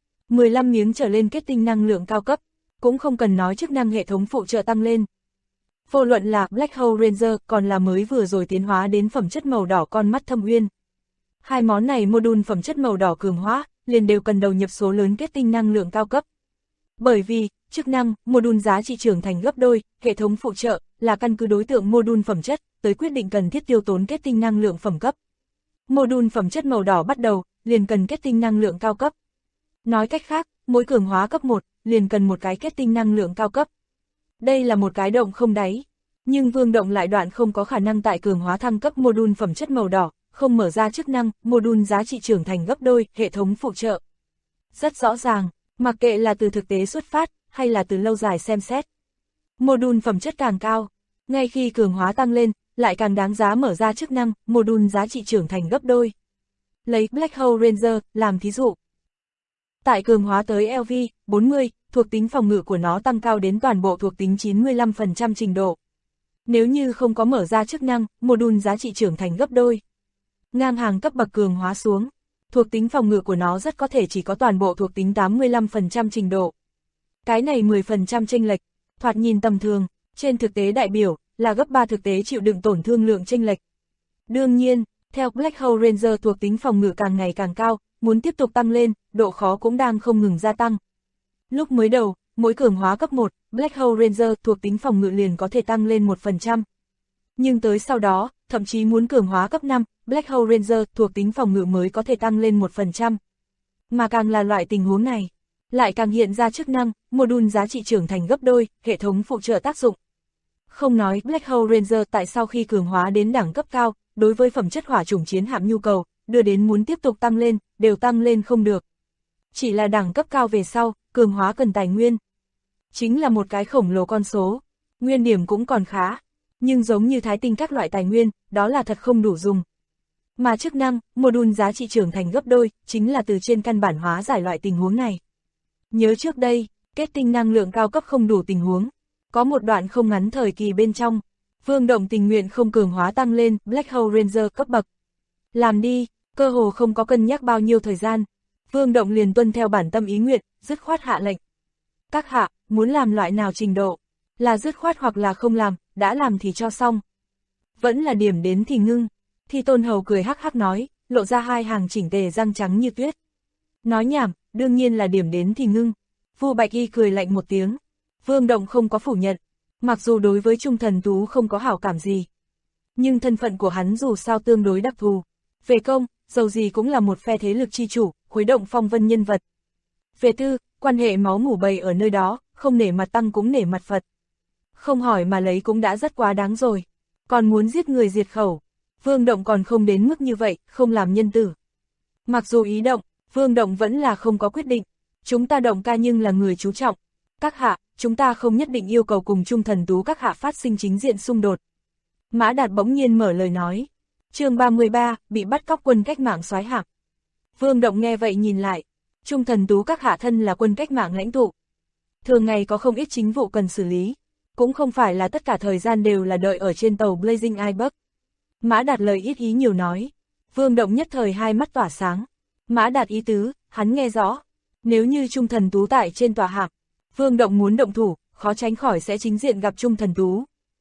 15 miếng trở lên kết tinh năng lượng cao cấp, cũng không cần nói chức năng hệ thống phụ trợ tăng lên. Vô luận là Black Hole Ranger còn là mới vừa rồi tiến hóa đến phẩm chất màu đỏ con mắt thâm uyên. Hai món này module phẩm chất màu đỏ cường hóa, liền đều cần đầu nhập số lớn kết tinh năng lượng cao cấp. Bởi vì, chức năng, module giá trị trưởng thành gấp đôi, hệ thống phụ trợ, là căn cứ đối tượng module phẩm chất, tới quyết định cần thiết tiêu tốn kết tinh năng lượng phẩm cấp. Module phẩm chất màu đỏ bắt đầu, liền cần kết tinh năng lượng cao cấp. Nói cách khác, mỗi cường hóa cấp 1, liền cần một cái kết tinh năng lượng cao cấp. Đây là một cái động không đáy. Nhưng Vương Động lại đoạn không có khả năng tại cường hóa thăng cấp module phẩm chất màu đỏ, không mở ra chức năng, module giá trị trưởng thành gấp đôi, hệ thống phụ trợ. Rất rõ ràng, mặc kệ là từ thực tế xuất phát, hay là từ lâu dài xem xét. Module phẩm chất càng cao, ngay khi cường hóa tăng lên, lại càng đáng giá mở ra chức năng, module giá trị trưởng thành gấp đôi. Lấy Black Hole Ranger làm thí dụ. Tại cường hóa tới LV 40, thuộc tính phòng ngự của nó tăng cao đến toàn bộ thuộc tính 95% trình độ. Nếu như không có mở ra chức năng, module giá trị trưởng thành gấp đôi. Ngang hàng cấp bậc cường hóa xuống, thuộc tính phòng ngự của nó rất có thể chỉ có toàn bộ thuộc tính 85% trình độ. Cái này 10% chênh lệch, thoạt nhìn tầm thường, trên thực tế đại biểu là gấp 3 thực tế chịu đựng tổn thương lượng chênh lệch. Đương nhiên, theo Black Hole Ranger thuộc tính phòng ngự càng ngày càng cao, muốn tiếp tục tăng lên, độ khó cũng đang không ngừng gia tăng. Lúc mới đầu, mỗi cường hóa cấp 1, Black Hole Ranger thuộc tính phòng ngự liền có thể tăng lên 1%. Nhưng tới sau đó, thậm chí muốn cường hóa cấp 5, Black Hole Ranger thuộc tính phòng ngự mới có thể tăng lên 1%. Mà càng là loại tình huống này, lại càng hiện ra chức năng, module giá trị trưởng thành gấp đôi, hệ thống phụ trợ tác dụng. Không nói Black Hole Ranger tại sau khi cường hóa đến đẳng cấp cao, đối với phẩm chất hỏa chủng chiến hạm nhu cầu, đưa đến muốn tiếp tục tăng lên, đều tăng lên không được. Chỉ là đẳng cấp cao về sau, cường hóa cần tài nguyên. Chính là một cái khổng lồ con số, nguyên điểm cũng còn khá, nhưng giống như thái tinh các loại tài nguyên, đó là thật không đủ dùng. Mà chức năng, module giá trị trưởng thành gấp đôi, chính là từ trên căn bản hóa giải loại tình huống này. Nhớ trước đây, kết tinh năng lượng cao cấp không đủ tình huống, có một đoạn không ngắn thời kỳ bên trong, Vương Động tình nguyện không cường hóa tăng lên Black Hole Ranger cấp bậc. Làm đi, cơ hồ không có cân nhắc bao nhiêu thời gian, Vương Động liền tuân theo bản tâm ý nguyện, dứt khoát hạ lệnh. Các hạ, muốn làm loại nào trình độ, là dứt khoát hoặc là không làm, đã làm thì cho xong. Vẫn là điểm đến thì ngưng, Thi Tôn Hầu cười hắc hắc nói, lộ ra hai hàng chỉnh tề răng trắng như tuyết. Nói nhảm, đương nhiên là điểm đến thì ngưng. Vu Bạch Y cười lạnh một tiếng. Vương Động không có phủ nhận, mặc dù đối với Trung Thần Tú không có hảo cảm gì. Nhưng thân phận của hắn dù sao tương đối đặc thù. Về công, dầu gì cũng là một phe thế lực chi chủ, khuấy động phong vân nhân vật. Về tư, quan hệ máu mủ bầy ở nơi đó, không nể mặt tăng cũng nể mặt Phật. Không hỏi mà lấy cũng đã rất quá đáng rồi. Còn muốn giết người diệt khẩu. Vương Động còn không đến mức như vậy, không làm nhân tử. Mặc dù ý động, Vương Động vẫn là không có quyết định. Chúng ta Động ca nhưng là người chú trọng. Các hạ, chúng ta không nhất định yêu cầu cùng Trung Thần Tú các hạ phát sinh chính diện xung đột. Mã Đạt bỗng nhiên mở lời nói. Chương 33, bị bắt cóc quân cách mạng soái hạm. Vương Động nghe vậy nhìn lại. Trung Thần Tú các hạ thân là quân cách mạng lãnh tụ. Thường ngày có không ít chính vụ cần xử lý. Cũng không phải là tất cả thời gian đều là đợi ở trên tàu Blazing Iceberg. Mã Đạt lời ít ý nhiều nói. Vương Động nhất thời hai mắt tỏa sáng. Mã Đạt ý tứ, hắn nghe rõ. Nếu như Trung Thần Tú tại trên tòa hạm, Vương Động muốn động thủ, khó tránh khỏi sẽ chính diện gặp Trung Thần Tú.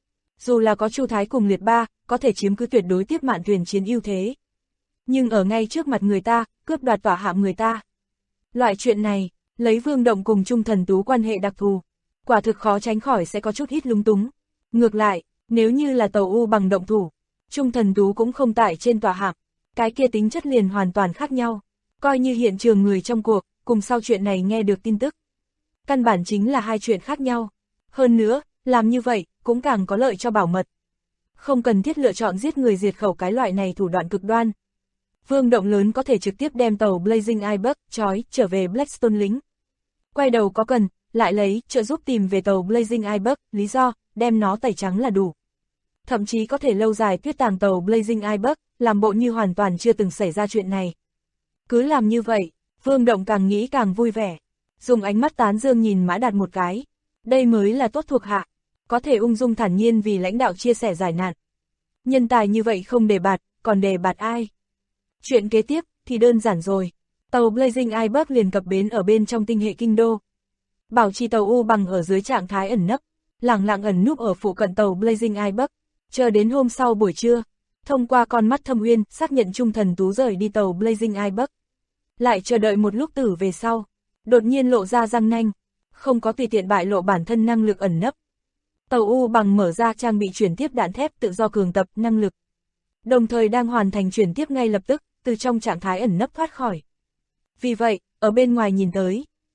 Dù là có Chu Thái cùng Liệt Ba, có thể chiếm cứ tuyệt đối tiếp mạn thuyền chiến ưu thế. Nhưng ở ngay trước mặt người ta, cướp đoạt tòa hạm người ta. Loại chuyện này, lấy Vương Động cùng Trung Thần Tú quan hệ đặc thù, quả thực khó tránh khỏi sẽ có chút ít lung túng. Ngược lại, nếu như là tàu U bằng động thủ, Trung Thần Tú cũng không tại trên tòa hạm, cái kia tính chất liền hoàn toàn khác nhau. Coi như hiện trường người trong cuộc, cùng sau chuyện này nghe được tin tức. Căn bản chính là hai chuyện khác nhau. Hơn nữa, làm như vậy, cũng càng có lợi cho bảo mật. Không cần thiết lựa chọn giết người diệt khẩu cái loại này thủ đoạn cực đoan. Vương Động lớn có thể trực tiếp đem tàu Blazing Iceberg trói trở về Blackstone lính. Quay đầu có cần, lại lấy trợ giúp tìm về tàu Blazing Iceberg, lý do, đem nó tẩy trắng là đủ. Thậm chí có thể lâu dài tuyết tàng tàu Blazing Iceberg, làm bộ như hoàn toàn chưa từng xảy ra chuyện này. Cứ làm như vậy, Vương Động càng nghĩ càng vui vẻ. Dùng ánh mắt tán dương nhìn Mã Đạt một cái. Đây mới là tốt thuộc hạ. Có thể ung dung thản nhiên vì lãnh đạo chia sẻ giải nạn. Nhân tài như vậy không đề bạt, còn đề bạt ai? Chuyện kế tiếp thì đơn giản rồi. Tàu Blazing Iceberg liền cập bến ở bên trong tinh hệ kinh đô. Bảo trì tàu U bằng ở dưới trạng thái ẩn nấp, lẳng lặng ẩn núp ở phụ cận tàu Blazing Iceberg. Chờ đến hôm sau buổi trưa, thông qua con mắt thâm uyên xác nhận Trung Thần Tú rời đi tàu Blazing Iceberg. Lại chờ đợi một lúc tử về sau, đột nhiên lộ ra răng nanh, không có tùy tiện bại lộ bản thân năng lực ẩn nấp. Tàu U bằng mở ra trang bị chuyển tiếp đạn thép tự do cường tập năng lực. Đồng thời đang hoàn thành chuyển tiếp ngay lập tức, từ trong trạng thái ẩn nấp thoát khỏi. Vì vậy, ở bên ngoài nhìn tới,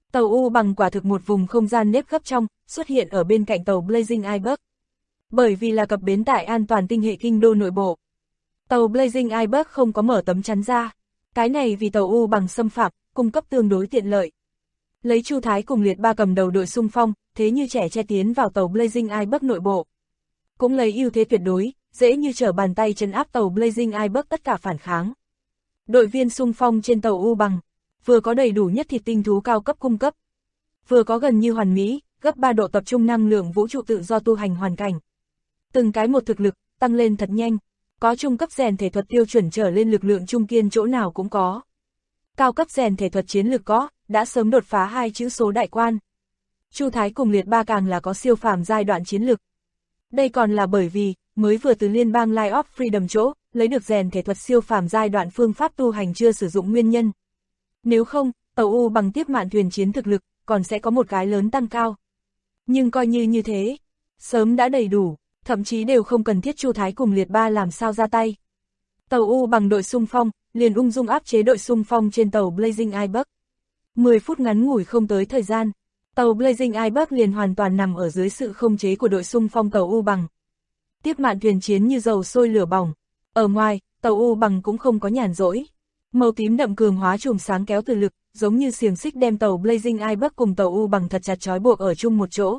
Tàu U bằng quả thực một vùng không gian nếp gấp trong, xuất hiện ở bên cạnh tàu Blazing Iceberg. Bởi vì là cập bến tại an toàn tinh hệ kinh đô nội bộ. Tàu Blazing Iceberg không có mở tấm chắn ra. Cái này vì tàu U bằng xâm phạm, cung cấp tương đối tiện lợi. Lấy Chu Thái cùng Liệt Ba cầm đầu đội xung phong, thế như trẻ che tiến vào tàu Blazing Iceberg nội bộ. Cũng lấy ưu thế tuyệt đối, dễ như trở bàn tay trấn áp tàu Blazing Iceberg tất cả phản kháng. Đội viên xung phong trên tàu U bằng, vừa có đầy đủ nhất thịt tinh thú cao cấp cung cấp, vừa có gần như hoàn mỹ, gấp 3 độ tập trung năng lượng vũ trụ tự do tu hành hoàn cảnh. Từng cái một thực lực, tăng lên thật nhanh, có trung cấp rèn thể thuật tiêu chuẩn trở lên lực lượng trung kiên chỗ nào cũng có. Cao cấp rèn thể thuật chiến lược có, đã sớm đột phá 2 chữ số đại quan. Chu Thái cùng Liệt Ba càng là có siêu phàm giai đoạn chiến lược. Đây còn là bởi vì, mới vừa từ liên bang Line of Freedom chỗ, lấy được rèn thể thuật siêu phàm giai đoạn phương pháp tu hành chưa sử dụng nguyên nhân. Nếu không, tàu U bằng tiếp mạn thuyền chiến thực lực, còn sẽ có một cái lớn tăng cao. Nhưng coi như thế, sớm đã đầy đủ, thậm chí đều không cần thiết Chu Thái cùng Liệt Ba làm sao ra tay. Tàu U bằng đội xung phong, liền ung dung áp chế đội xung phong trên tàu Blazing Iceberg. 10 phút ngắn ngủi không tới thời gian, tàu Blazing Iceberg liền hoàn toàn nằm ở dưới sự khống chế của đội xung phong tàu U bằng. Tiếp mạn thuyền chiến như dầu sôi lửa bỏng. Ở ngoài, tàu U bằng cũng không có nhàn rỗi. Màu tím đậm cường hóa chùm sáng kéo từ lực, giống như xiềng xích đem tàu Blazing Iceberg cùng tàu U bằng thật chặt trói buộc ở chung một chỗ.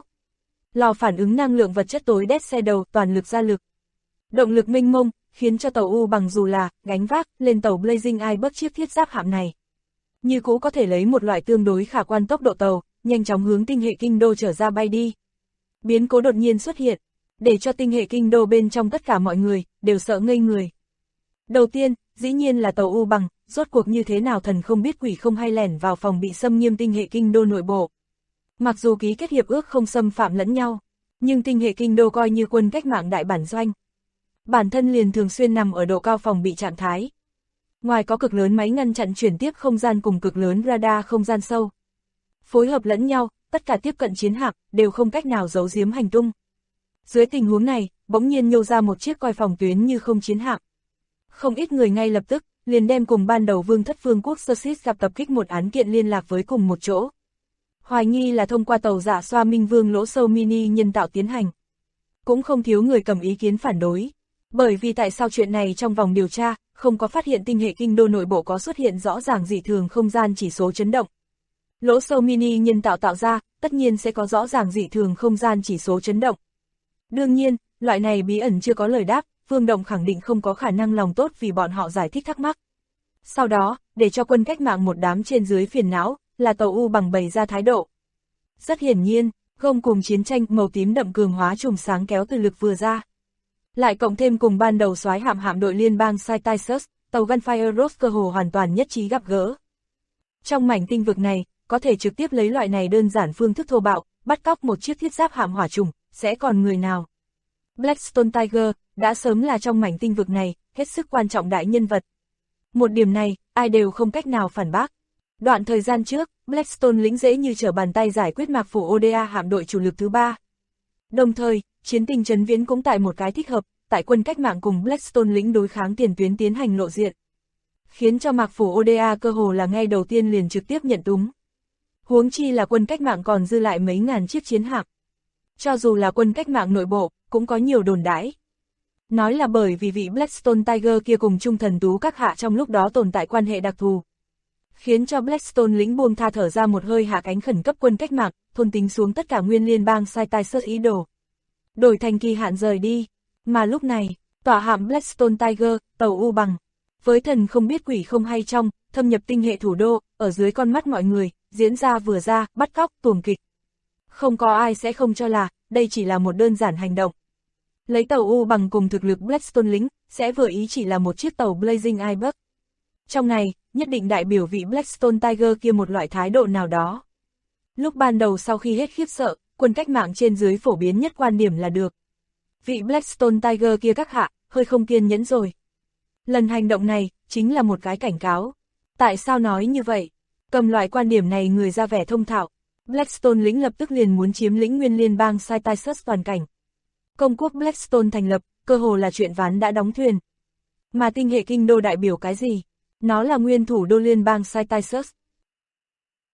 Lò phản ứng năng lượng vật chất tối đét xe đầu toàn lực ra lực. Động lực mênh mông, khiến cho tàu U bằng dù là gánh vác lên tàu Blazing Iceberg chiếc thiết giáp hạm này. Như cũ có thể lấy một loại tương đối khả quan tốc độ tàu, nhanh chóng hướng tinh hệ kinh đô trở ra bay đi. Biến cố đột nhiên xuất hiện, để cho tinh hệ kinh đô bên trong tất cả mọi người đều sợ ngây người. Đầu tiên, dĩ nhiên là tàu U bằng, rốt cuộc như thế nào thần không biết quỷ không hay lẻn vào phòng bị xâm nghiêm tinh hệ kinh đô nội bộ. Mặc dù ký kết hiệp ước không xâm phạm lẫn nhau, nhưng tinh hệ kinh đô coi như quân cách mạng đại bản doanh. Bản thân liền thường xuyên nằm ở độ cao phòng bị trạng thái. Ngoài có cực lớn máy ngăn chặn chuyển tiếp không gian cùng cực lớn radar không gian sâu. Phối hợp lẫn nhau, tất cả tiếp cận chiến hạm đều không cách nào giấu giếm hành tung. Dưới tình huống này, bỗng nhiên nhô ra một chiếc coi phòng tuyến như không chiến hạm. Không ít người ngay lập tức, liền đem cùng ban đầu Vương thất Vương quốc Sussex gặp tập kích một án kiện liên lạc với cùng một chỗ. Hoài nghi là thông qua tàu giả xoa Minh Vương lỗ sâu mini nhân tạo tiến hành. Cũng không thiếu người cầm ý kiến phản đối. Bởi vì tại sao chuyện này trong vòng điều tra, không có phát hiện tinh hệ kinh đô nội bộ có xuất hiện rõ ràng dị thường không gian chỉ số chấn động. Lỗ sâu mini nhân tạo tạo ra, tất nhiên sẽ có rõ ràng dị thường không gian chỉ số chấn động. Đương nhiên, loại này bí ẩn chưa có lời đáp, Vương Động khẳng định không có khả năng lòng tốt vì bọn họ giải thích thắc mắc. Sau đó, để cho quân cách mạng một đám trên dưới phiền não, là tàu U bằng bày ra thái độ. Rất hiển nhiên, gông cùng chiến tranh màu tím đậm cường hóa chùm sáng kéo từ lực vừa ra. Lại cộng thêm cùng ban đầu soái hạm đội liên bang Cytisus, tàu Gunfire Rose cơ hồ hoàn toàn nhất trí gặp gỡ. Trong mảnh tinh vực này, có thể trực tiếp lấy loại này đơn giản phương thức thô bạo, bắt cóc một chiếc thiết giáp hạm hỏa trùng, sẽ còn người nào? Blackstone Tiger đã sớm là trong mảnh tinh vực này, hết sức quan trọng đại nhân vật. Một điểm này, ai đều không cách nào phản bác. Đoạn thời gian trước, Blackstone lĩnh dễ như trở bàn tay giải quyết mạc phủ Oda hạm đội chủ lực thứ 3. Đồng thời, chiến tình trấn viễn cũng tại một cái thích hợp, tại quân cách mạng cùng Blackstone lĩnh đối kháng tiền tuyến tiến hành lộ diện. Khiến cho mạc phủ Oda cơ hồ là ngay đầu tiên liền trực tiếp nhận túng. Huống chi là quân cách mạng còn dư lại mấy ngàn chiếc chiến hạm. Cho dù là quân cách mạng nội bộ, cũng có nhiều đồn đãi. Nói là bởi vì vị Blackstone Tiger kia cùng Trung Thần Tú các hạ trong lúc đó tồn tại quan hệ đặc thù. Khiến cho Blackstone lĩnh buông tha thở ra một hơi hạ cánh khẩn cấp quân cách mạng, thôn tính xuống tất cả nguyên liên bang Cytisus ý đồ. Đổi thành kỳ hạn rời đi. Mà lúc này, tỏa hạm Blackstone Tiger, tàu U bằng, với thần không biết quỷ không hay trong, thâm nhập tinh hệ thủ đô, ở dưới con mắt mọi người, diễn ra vừa ra, bắt cóc, tuồng kịch. Không có ai sẽ không cho là, đây chỉ là một đơn giản hành động. Lấy tàu U bằng cùng thực lực Blackstone lính, sẽ vừa ý chỉ là một chiếc tàu Blazing Iceberg. Trong này, nhất định đại biểu vị Blackstone Tiger kia một loại thái độ nào đó. Lúc ban đầu sau khi hết khiếp sợ, quân cách mạng trên dưới phổ biến nhất quan điểm là được. Vị Blackstone Tiger kia các hạ, hơi không kiên nhẫn rồi. Lần hành động này, chính là một cái cảnh cáo. Tại sao nói như vậy? Cầm loại quan điểm này người ra vẻ thông thạo. Blackstone lĩnh lập tức liền muốn chiếm lĩnh nguyên liên bang Cytisus toàn cảnh. Công quốc Blackstone thành lập, cơ hồ là chuyện ván đã đóng thuyền. Mà tinh hệ kinh đô đại biểu cái gì? Nó là nguyên thủ đô liên bang Cytisus.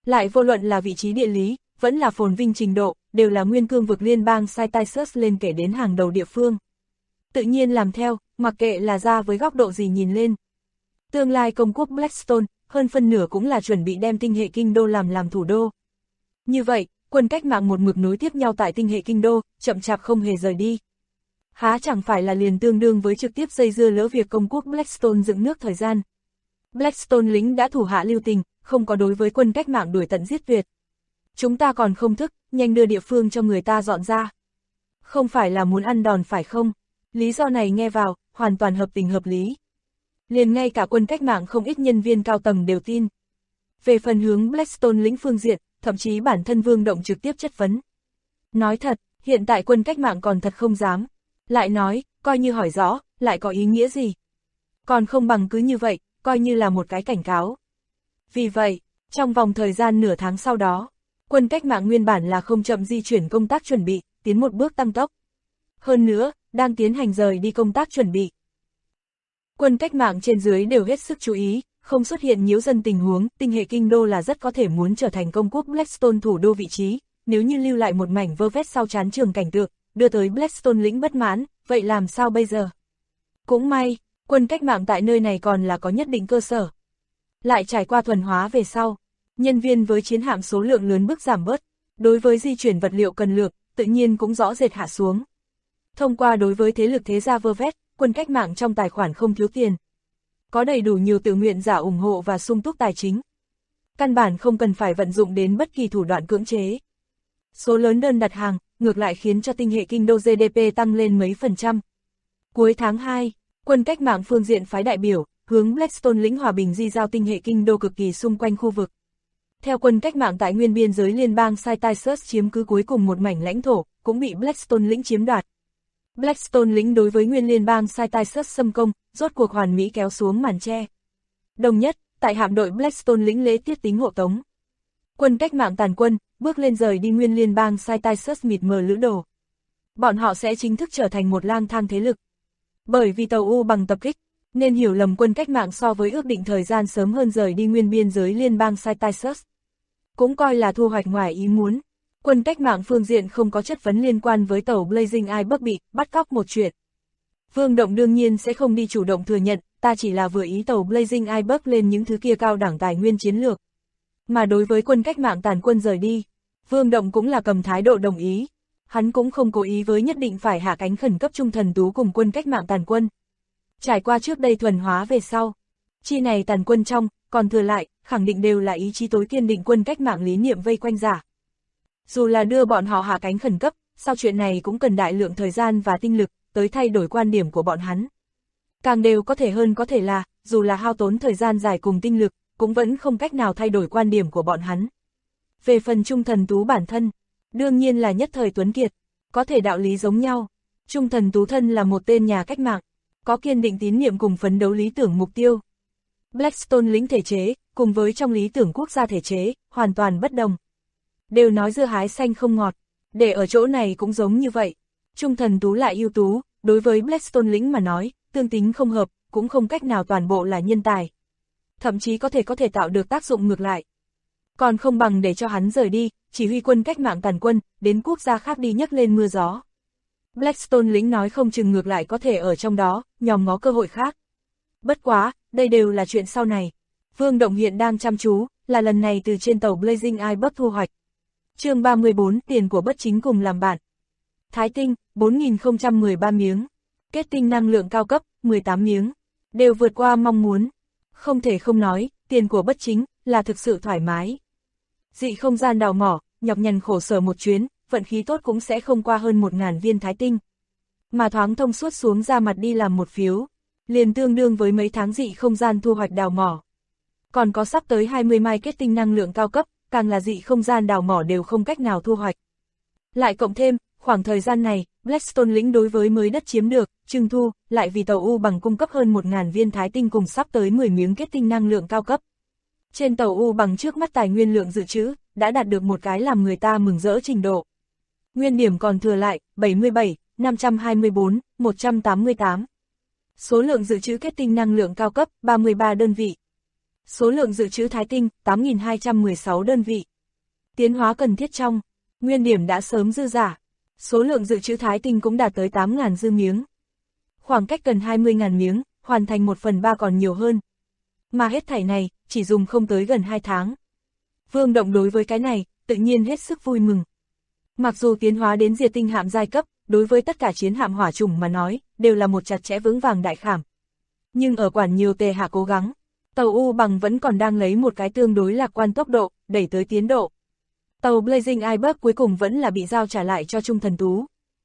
Lại vô luận là vị trí địa lý, vẫn là phồn vinh trình độ, đều là nguyên cương vực liên bang Cyrus lên kể đến hàng đầu địa phương. Tự nhiên làm theo, mặc kệ là ra với góc độ gì nhìn lên. Tương lai công quốc Blackstone, hơn phân nửa cũng là chuẩn bị đem tinh hệ kinh đô làm thủ đô. Như vậy, quân cách mạng một mực nối tiếp nhau tại tinh hệ kinh đô, chậm chạp không hề rời đi. Há chẳng phải là liền tương đương với trực tiếp dây dưa lỡ việc công quốc Blackstone dựng nước thời gian. Blackstone lính đã thủ hạ lưu tình, không có đối với quân cách mạng đuổi tận giết tuyệt. Chúng ta còn không thức, nhanh đưa địa phương cho người ta dọn ra. Không phải là muốn ăn đòn phải không? Lý do này nghe vào, hoàn toàn hợp tình hợp lý. Liền ngay cả quân cách mạng không ít nhân viên cao tầng đều tin. Về phần hướng Blackstone lĩnh phương diện, thậm chí bản thân Vương Động trực tiếp chất vấn. Nói thật, hiện tại quân cách mạng còn thật không dám. Lại nói, coi như hỏi rõ, lại có ý nghĩa gì? Còn không bằng cứ như vậy, coi như là một cái cảnh cáo. Vì vậy, trong vòng thời gian nửa tháng sau đó, quân cách mạng nguyên bản là không chậm di chuyển công tác chuẩn bị, tiến một bước tăng tốc. Hơn nữa, đang tiến hành rời đi công tác chuẩn bị. Quân cách mạng trên dưới đều hết sức chú ý, không xuất hiện nhiễu dân tình huống, tinh hệ kinh đô là rất có thể muốn trở thành công quốc Blackstone thủ đô vị trí, nếu như lưu lại một mảnh vơ vét sau chán trường cảnh tượng, đưa tới Blackstone lĩnh bất mãn, vậy làm sao bây giờ? Cũng may, quân cách mạng tại nơi này còn là có nhất định cơ sở. Lại trải qua thuần hóa về sau, nhân viên với chiến hạm số lượng lớn bước giảm bớt, đối với di chuyển vật liệu cần lược, tự nhiên cũng rõ rệt hạ xuống. Thông qua đối với thế lực thế gia vơ vét, quân cách mạng trong tài khoản không thiếu tiền. Có đầy đủ nhiều tự nguyện giả ủng hộ và sung túc tài chính. Căn bản không cần phải vận dụng đến bất kỳ thủ đoạn cưỡng chế. Số lớn đơn đặt hàng, ngược lại khiến cho tinh hệ kinh đô GDP tăng lên mấy %. Cuối tháng 2, quân cách mạng phương diện phái đại biểu, hướng Blackstone lĩnh hòa bình di giao tinh hệ kinh đô cực kỳ xung quanh khu vực. Theo quân cách mạng tại nguyên biên giới liên bang Cyrus chiếm cứ cuối cùng một mảnh lãnh thổ, cũng bị Blackstone lĩnh chiếm đoạt. Blackstone lĩnh đối với nguyên liên bang Cyrus xâm công, rốt cuộc hoàn mỹ kéo xuống màn che. Đồng nhất, tại hạm đội Blackstone lĩnh lễ tiết tính hộ tống. Quân cách mạng tàn quân, bước lên rời đi nguyên liên bang Cyrus mịt mờ lữ đồ. Bọn họ sẽ chính thức trở thành một lang thang thế lực. Bởi vì tàu U bằng tập kích, nên hiểu lầm quân cách mạng so với ước định thời gian sớm hơn rời đi nguyên biên giới liên bang Cyrus. Cũng coi là thu hoạch ngoài ý muốn. Quân cách mạng phương diện không có chất vấn liên quan với tàu Blazing Iceberg bị bắt cóc một chuyện. Vương Động đương nhiên sẽ không đi chủ động thừa nhận, ta chỉ là vừa ý tàu Blazing Iceberg lên những thứ kia cao đẳng tài nguyên chiến lược. Mà đối với quân cách mạng tàn quân rời đi, Vương Động cũng là cầm thái độ đồng ý. Hắn cũng không cố ý với nhất định phải hạ cánh khẩn cấp trung thần tú cùng quân cách mạng tàn quân. Trải qua trước đây thuần hóa về sau, chi này tàn quân trong, còn thừa lại, khẳng định đều là ý chí tối kiên định quân cách mạng lý niệm vây quanh giả. Dù là đưa bọn họ hạ cánh khẩn cấp, sau chuyện này cũng cần đại lượng thời gian và tinh lực, tới thay đổi quan điểm của bọn hắn. Càng đều có thể hơn có thể là, dù là hao tốn thời gian dài cùng tinh lực, cũng vẫn không cách nào thay đổi quan điểm của bọn hắn. Về phần trung thần tú bản thân, đương nhiên là nhất thời tuấn kiệt, có thể đạo lý giống nhau. Trung thần tú thân là một tên nhà cách mạng, có kiên định tín niệm cùng phấn đấu lý tưởng mục tiêu. Blackstone lĩnh thể chế, cùng với trong lý tưởng quốc gia thể chế, hoàn toàn bất đồng. Đều nói dưa hái xanh không ngọt, để ở chỗ này cũng giống như vậy. Trung thần tú lại ưu tú, đối với Blackstone lĩnh mà nói, tương tính không hợp, cũng không cách nào toàn bộ là nhân tài. Thậm chí có thể tạo được tác dụng ngược lại. Còn không bằng để cho hắn rời đi, chỉ huy quân cách mạng tàn quân, đến quốc gia khác đi nhấc lên mưa gió. Blackstone lĩnh nói không chừng ngược lại có thể ở trong đó, nhòm ngó cơ hội khác. Bất quá, đây đều là chuyện sau này. Vương Động hiện đang chăm chú, là lần này từ trên tàu Blazing Iceberg thu hoạch. Chương 34, tiền của bất chính cùng làm bạn. Thái tinh, 4013 miếng. Kết tinh năng lượng cao cấp, 18 miếng. Đều vượt qua mong muốn. Không thể không nói, tiền của bất chính, là thực sự thoải mái. Dị không gian đào mỏ, nhọc nhằn khổ sở một chuyến, vận khí tốt cũng sẽ không qua hơn 1000 viên thái tinh. Mà thoáng thông suốt xuống ra mặt đi làm một phiếu, liền tương đương với mấy tháng dị không gian thu hoạch đào mỏ. Còn có sắp tới 20 mai kết tinh năng lượng cao cấp, càng là dị không gian đào mỏ đều không cách nào thu hoạch. Lại cộng thêm, khoảng thời gian này, Blackstone lĩnh đối với mới đất chiếm được, trưng thu, lại vì tàu U bằng cung cấp hơn 1000 viên thái tinh cùng sắp tới 10 miếng kết tinh năng lượng cao cấp. Trên tàu U bằng trước mắt tài nguyên lượng dự trữ, đã đạt được một cái làm người ta mừng rỡ trình độ. Nguyên điểm còn thừa lại, 77, 524, 188. Số lượng dự trữ kết tinh năng lượng cao cấp, 33 đơn vị. Số lượng dự trữ Thái tinh, 8.216 đơn vị. Tiến hóa cần thiết trong, nguyên điểm đã sớm dư giả. Số lượng dự trữ Thái tinh cũng đạt tới 8.000 dư miếng. Khoảng cách cần 20.000 miếng, hoàn thành 1/3 còn nhiều hơn. Mà hết thảy này, chỉ dùng không tới gần 2 tháng. Vương Động đối với cái này, tự nhiên hết sức vui mừng. Mặc dù tiến hóa đến diệt tinh hạm giai cấp, đối với tất cả chiến hạm hỏa chủng mà nói, đều là một chặt chẽ vững vàng đại khảm. Nhưng ở quản nhiều tề hạ cố gắng, tàu U Bằng vẫn còn đang lấy một cái tương đối lạc quan tốc độ, đẩy tới tiến độ. Tàu Blazing Iceberg cuối cùng vẫn là bị giao trả lại cho Trung Thần Tú.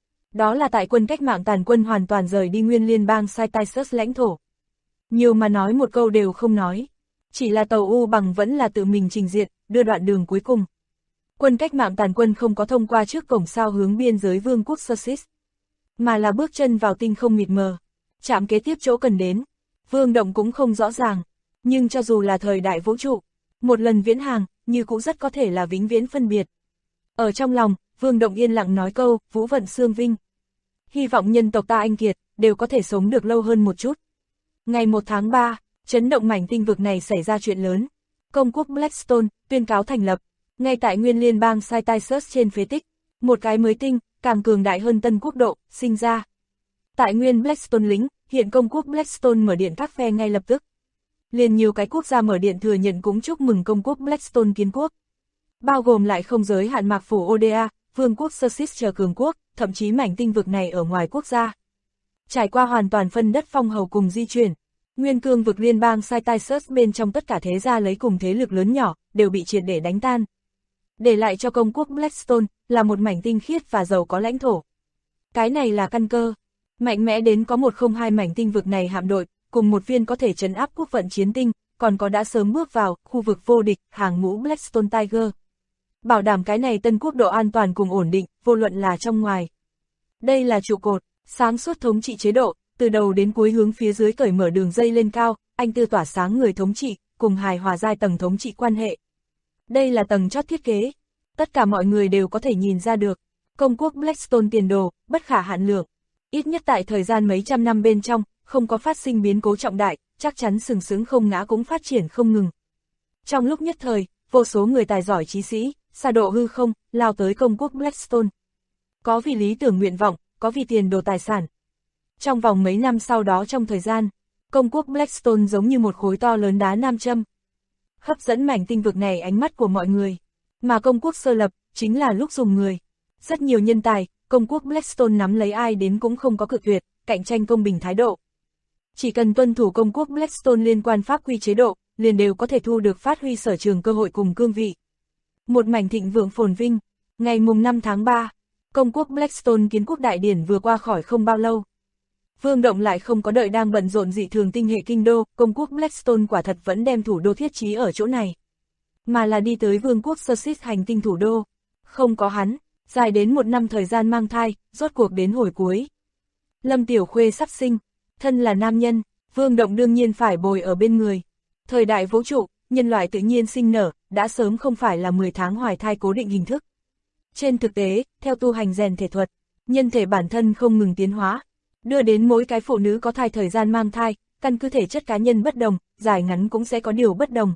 Đó là tại quân cách mạng tàn quân hoàn toàn rời đi nguyên liên bang Cytisus lãnh thổ. Nhiều mà nói một câu đều không nói. Chỉ là tàu U Bằng vẫn là tự mình trình diện, đưa đoạn đường cuối cùng. Quân cách mạng tàn quân không có thông qua trước cổng sao hướng biên giới vương quốc Sussex, mà là bước chân vào tinh không mịt mờ. Trạm kế tiếp chỗ cần đến, Vương Động cũng không rõ ràng. Nhưng cho dù là thời đại vũ trụ, một lần viễn hàng, như cũng rất có thể là vĩnh viễn phân biệt. Ở trong lòng, Vương Động yên lặng nói câu, vũ vận xương vinh. Hy vọng nhân tộc ta anh kiệt, đều có thể sống được lâu hơn một chút. Ngày 1 tháng 3, chấn động mảnh tinh vực này xảy ra chuyện lớn. Công quốc Blackstone, tuyên cáo thành lập. Ngay tại nguyên liên bang Cytisus trên phế tích, một cái mới tinh, càng cường đại hơn tân quốc độ, sinh ra. Tại nguyên Blackstone lĩnh, hiện công quốc Blackstone mở điện các phe ngay lập tức. Liền nhiều cái quốc gia mở điện thừa nhận cũng chúc mừng công quốc Blackstone kiến quốc. Bao gồm lại không giới hạn mạc phủ Oda, vương quốc Sussex chờ cường quốc, thậm chí mảnh tinh vực này ở ngoài quốc gia. Trải qua hoàn toàn phân đất phong hầu cùng di chuyển, nguyên cương vực liên bang Cytisus bên trong tất cả thế gia lấy cùng thế lực lớn nhỏ, đều bị triệt để đánh tan. Để lại cho công quốc Blackstone, là một mảnh tinh khiết và giàu có lãnh thổ. Cái này là căn cơ. Mạnh mẽ đến có 102 mảnh tinh vực này hạm đội, cùng một viên có thể trấn áp quốc vận chiến tinh, còn có đã sớm bước vào khu vực vô địch, hàng ngũ Blackstone Tiger. Bảo đảm cái này tân quốc độ an toàn cùng ổn định, vô luận là trong ngoài. Đây là trụ cột, sáng suốt thống trị chế độ, từ đầu đến cuối hướng phía dưới cởi mở đường dây lên cao, anh tư tỏa sáng người thống trị, cùng hài hòa giai tầng thống trị quan hệ. Đây là tầng chót thiết kế. Tất cả mọi người đều có thể nhìn ra được. Công quốc Blackstone tiền đồ, bất khả hạn lượng. Ít nhất tại thời gian mấy trăm năm bên trong, không có phát sinh biến cố trọng đại, chắc chắn sừng sững không ngã cũng phát triển không ngừng. Trong lúc nhất thời, vô số người tài giỏi trí sĩ, xa độ hư không, lao tới công quốc Blackstone. Có vì lý tưởng nguyện vọng, có vì tiền đồ tài sản. Trong vòng mấy năm sau đó trong thời gian, công quốc Blackstone giống như một khối to lớn đá nam châm. Hấp dẫn mảnh tinh vực này ánh mắt của mọi người. Mà công quốc sơ lập, chính là lúc dùng người. Rất nhiều nhân tài, công quốc Blackstone nắm lấy ai đến cũng không có cự tuyệt, cạnh tranh công bình thái độ. Chỉ cần tuân thủ công quốc Blackstone liên quan pháp quy chế độ, liền đều có thể thu được phát huy sở trường cơ hội cùng cương vị. Một mảnh thịnh vượng phồn vinh, ngày mùng 5 tháng 3, công quốc Blackstone kiến quốc đại điển vừa qua khỏi không bao lâu. Vương Động lại không có đợi đang bận rộn dị thường tinh hệ kinh đô, công quốc Blackstone quả thật vẫn đem thủ đô thiết trí ở chỗ này. Mà là đi tới vương quốc Sussex hành tinh thủ đô. Không có hắn, dài đến 1 năm thời gian mang thai, rốt cuộc đến hồi cuối. Lâm Tiểu Khuê sắp sinh, thân là nam nhân, Vương Động đương nhiên phải bồi ở bên người. Thời đại vũ trụ, nhân loại tự nhiên sinh nở, đã sớm không phải là 10 tháng hoài thai cố định hình thức. Trên thực tế, theo tu hành rèn thể thuật, nhân thể bản thân không ngừng tiến hóa, đưa đến mỗi cái phụ nữ có thai thời gian mang thai, căn cứ thể chất cá nhân bất đồng, dài ngắn cũng sẽ có điều bất đồng.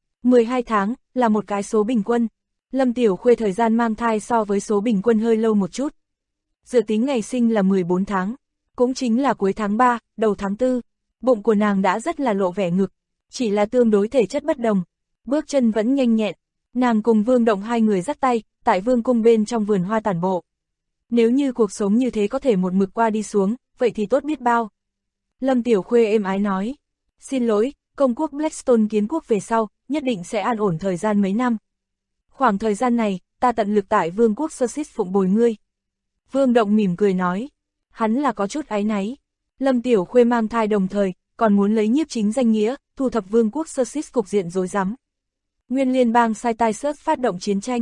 12 tháng, là một cái số bình quân. Lâm Tiểu Khuê thời gian mang thai so với số bình quân hơi lâu một chút. Dự tính ngày sinh là 14 tháng, cũng chính là cuối tháng 3, đầu tháng 4. Bụng của nàng đã rất là lộ vẻ ngực, chỉ là tương đối thể chất bất đồng. Bước chân vẫn nhanh nhẹn, nàng cùng Vương Động hai người dắt tay, tại vương cung bên trong vườn hoa tản bộ. Nếu như cuộc sống như thế có thể một mực qua đi xuống, vậy thì tốt biết bao. Lâm Tiểu Khuê êm ái nói, xin lỗi, công quốc Blackstone kiến quốc về sau, nhất định sẽ an ổn thời gian mấy năm. Khoảng thời gian này, ta tận lực tại vương quốc Sussex phụng bồi ngươi. Vương Động mỉm cười nói, hắn là có chút áy náy. Lâm Tiểu Khuê mang thai đồng thời, còn muốn lấy nhiếp chính danh nghĩa, thu thập vương quốc Sussex cục diện rối rắm. Nguyên liên bang Cytisus phát động chiến tranh,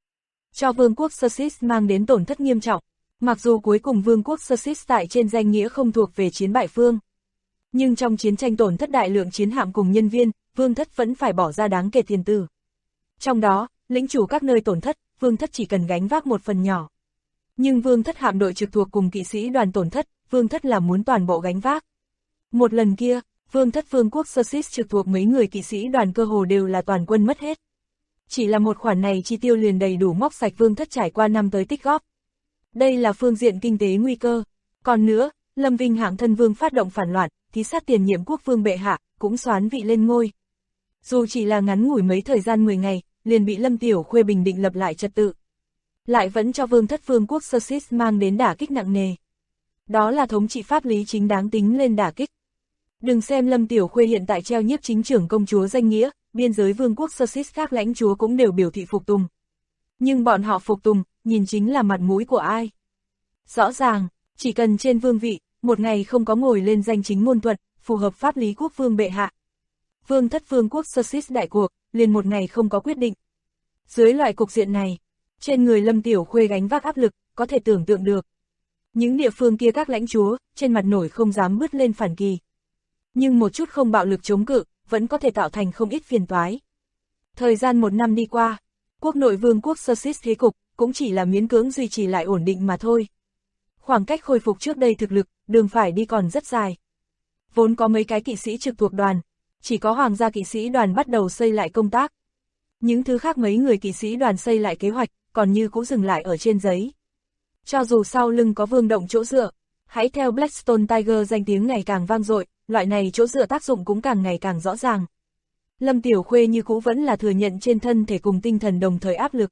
cho vương quốc Sussex mang đến tổn thất nghiêm trọng. Mặc dù cuối cùng vương quốc Sussex tại trên danh nghĩa không thuộc về chiến bại phương, nhưng trong chiến tranh tổn thất đại lượng chiến hạm cùng nhân viên, vương thất vẫn phải bỏ ra đáng kể tiền tử. Trong đó, lĩnh chủ các nơi tổn thất, vương thất chỉ cần gánh vác một phần nhỏ. Nhưng vương thất hạm đội trực thuộc cùng kỵ sĩ đoàn tổn thất, vương thất là muốn toàn bộ gánh vác. Một lần kia, Vương thất vương quốc Sussex trực thuộc mấy người kỵ sĩ đoàn cơ hồ đều là toàn quân mất hết. Chỉ là một khoản này chi tiêu liền đầy đủ móc sạch vương thất trải qua năm tới tích góp. Đây là phương diện kinh tế nguy cơ. Còn nữa, Lâm Vinh hạng thân vương phát động phản loạn, thí sát tiền nhiệm quốc vương bệ hạ, cũng soán vị lên ngôi. Dù chỉ là ngắn ngủi mấy thời gian 10 ngày, liền bị Lâm Tiểu Khuê bình định lập lại trật tự. Lại vẫn cho vương thất vương quốc Sussex mang đến đả kích nặng nề. Đó là thống trị pháp lý chính đáng tính lên đả kích. Đừng xem Lâm Tiểu Khuê hiện tại treo nhiếp chính trưởng công chúa danh nghĩa, biên giới vương quốc Sussex các lãnh chúa cũng đều biểu thị phục tùng. Nhưng bọn họ phục tùng, nhìn chính là mặt mũi của ai. Rõ ràng, chỉ cần trên vương vị, một ngày không có ngồi lên danh chính ngôn thuận, phù hợp pháp lý quốc vương bệ hạ. Vương thất vương quốc Sussex đại cuộc, liền một ngày không có quyết định. Dưới loại cục diện này, trên người Lâm Tiểu Khuê gánh vác áp lực, có thể tưởng tượng được. Những địa phương kia các lãnh chúa, trên mặt nổi không dám bứt lên phản kỳ. Nhưng một chút không bạo lực chống cự, vẫn có thể tạo thành không ít phiền toái. Thời gian một năm đi qua, quốc nội vương quốc Sussex thế cục, cũng chỉ là miễn cưỡng duy trì lại ổn định mà thôi. Khoảng cách khôi phục trước đây thực lực, đường phải đi còn rất dài. Vốn có mấy cái kỵ sĩ trực thuộc đoàn, chỉ có hoàng gia kỵ sĩ đoàn bắt đầu xây lại công tác. Những thứ khác mấy người kỵ sĩ đoàn xây lại kế hoạch, còn như cũng dừng lại ở trên giấy. Cho dù sau lưng có Vương Động chỗ dựa, hãy theo Blackstone Tiger danh tiếng ngày càng vang dội, loại này chỗ dựa tác dụng cũng càng ngày càng rõ ràng. Lâm Tiểu Khuê như cũ vẫn là thừa nhận trên thân thể cùng tinh thần đồng thời áp lực.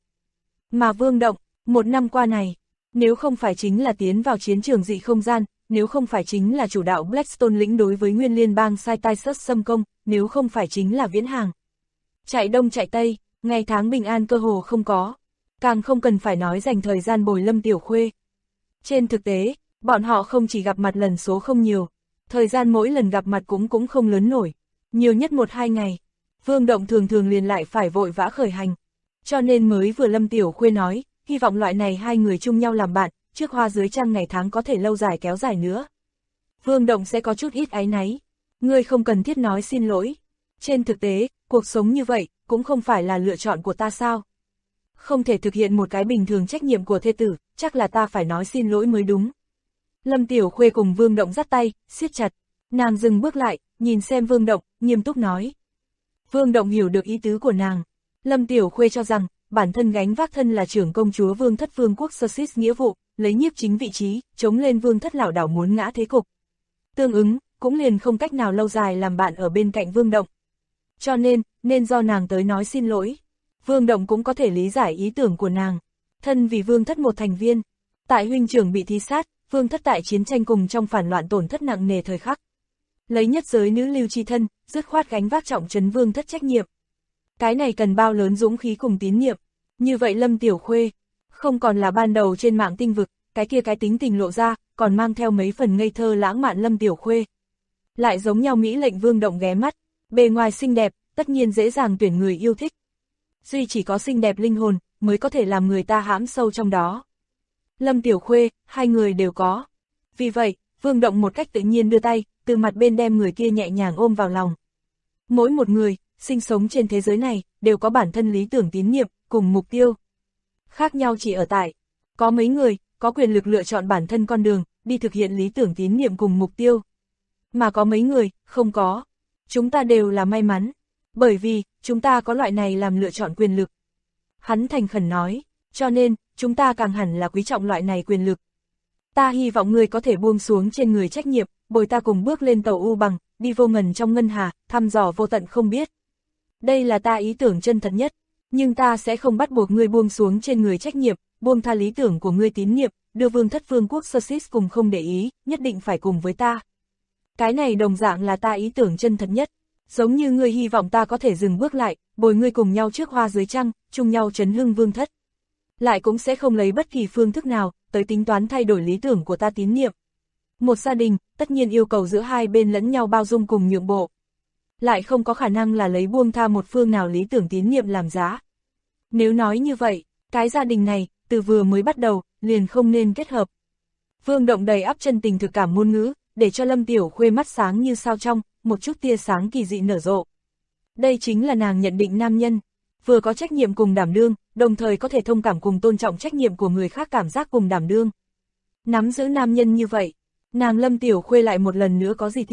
Mà Vương Động, một năm qua này, nếu không phải chính là tiến vào chiến trường dị không gian, nếu không phải chính là chủ đạo Blackstone lĩnh đối với nguyên liên bang sai tai sớt xâm công, nếu không phải chính là viễn hàng. Chạy đông chạy tây, ngày tháng bình an cơ hồ không có, càng không cần phải nói dành thời gian bồi Lâm Tiểu Khuê. Trên thực tế, bọn họ không chỉ gặp mặt lần số không nhiều, thời gian mỗi lần gặp mặt cũng không lớn nổi, nhiều nhất 1-2 ngày. Vương Động thường thường liền lại phải vội vã khởi hành. Cho nên mới vừa Lâm Tiểu Khuê nói, hy vọng loại này hai người chung nhau làm bạn, trước hoa dưới trăng ngày tháng có thể lâu dài kéo dài nữa. Vương Động sẽ có chút ít áy náy. Ngươi không cần thiết nói xin lỗi. Trên thực tế, cuộc sống như vậy, cũng không phải là lựa chọn của ta sao. Không thể thực hiện một cái bình thường trách nhiệm của thê tử, chắc là ta phải nói xin lỗi mới đúng. Lâm Tiểu Khuê cùng Vương Động dắt tay, siết chặt. Nàng dừng bước lại, nhìn xem Vương Động, nghiêm túc nói. Vương Động hiểu được ý tứ của nàng. Lâm Tiểu Khuê cho rằng, bản thân gánh vác thân là trưởng công chúa Vương thất vương quốc Sussex nghĩa vụ, lấy nhiếp chính vị trí, chống lên Vương thất lảo đảo muốn ngã thế cục. Tương ứng, cũng liền không cách nào lâu dài làm bạn ở bên cạnh Vương Động. Cho nên do nàng tới nói xin lỗi. Vương Động cũng có thể lý giải ý tưởng của nàng. Thân vì Vương thất một thành viên, tại huynh trưởng bị thí sát, Vương thất tại chiến tranh cùng trong phản loạn tổn thất nặng nề thời khắc. Lấy nhất giới nữ lưu chi thân, dứt khoát gánh vác trọng trấn Vương thất trách nhiệm. Cái này cần bao lớn dũng khí cùng tín nhiệm. Như vậy Lâm Tiểu Khuê, không còn là ban đầu trên mạng tinh vực, cái kia cái tính tình lộ ra, còn mang theo mấy phần ngây thơ lãng mạn Lâm Tiểu Khuê. Lại giống nhau mỹ lệnh Vương Động ghé mắt, bề ngoài xinh đẹp, tất nhiên dễ dàng tuyển người yêu thích. Duy chỉ có xinh đẹp linh hồn, mới có thể làm người ta hãm sâu trong đó. Lâm Tiểu Khuê, hai người đều có. Vì vậy, Vương Động một cách tự nhiên đưa tay, từ mặt bên đem người kia nhẹ nhàng ôm vào lòng. Mỗi một người, sinh sống trên thế giới này, đều có bản thân lý tưởng tín nhiệm, cùng mục tiêu. Khác nhau chỉ ở tại, có mấy người, có quyền lực lựa chọn bản thân con đường, đi thực hiện lý tưởng tín nhiệm cùng mục tiêu. Mà có mấy người, không có. Chúng ta đều là may mắn, bởi vì, chúng ta có loại này làm lựa chọn quyền lực. Hắn thành khẩn nói, cho nên, chúng ta càng hẳn là quý trọng loại này quyền lực. Ta hy vọng ngươi có thể buông xuống trên người trách nhiệm, bồi ta cùng bước lên tàu U bằng, đi vô ngần trong ngân hà, thăm dò vô tận không biết. Đây là ta ý tưởng chân thật nhất, nhưng ta sẽ không bắt buộc ngươi buông xuống trên người trách nhiệm, buông tha lý tưởng của ngươi tín nhiệm, đưa Vương thất vương quốc Sussex cùng không để ý, nhất định phải cùng với ta. Cái này đồng dạng là ta ý tưởng chân thật nhất, giống như ngươi hy vọng ta có thể dừng bước lại, bồi ngươi cùng nhau trước hoa dưới trăng, chung nhau trấn hưng Vương thất. Lại cũng sẽ không lấy bất kỳ phương thức nào, tới tính toán thay đổi lý tưởng của ta tín nhiệm. Một gia đình, tất nhiên yêu cầu giữa hai bên lẫn nhau bao dung cùng nhượng bộ. Lại không có khả năng là lấy buông tha một phương nào lý tưởng tín nhiệm làm giá. Nếu nói như vậy, cái gia đình này, từ vừa mới bắt đầu, liền không nên kết hợp. Vương Động đầy ắp chân tình thực cảm ngôn ngữ, để cho Lâm Tiểu Khuê mắt sáng như sao trong, một chút tia sáng kỳ dị nở rộ. Đây chính là nàng nhận định nam nhân, vừa có trách nhiệm cùng đảm đương, đồng thời có thể thông cảm cùng tôn trọng trách nhiệm của người khác cảm giác cùng đảm đương. Nắm giữ nam nhân như vậy, nàng Lâm Tiểu Khuê lại một lần nữa có gì tiếc.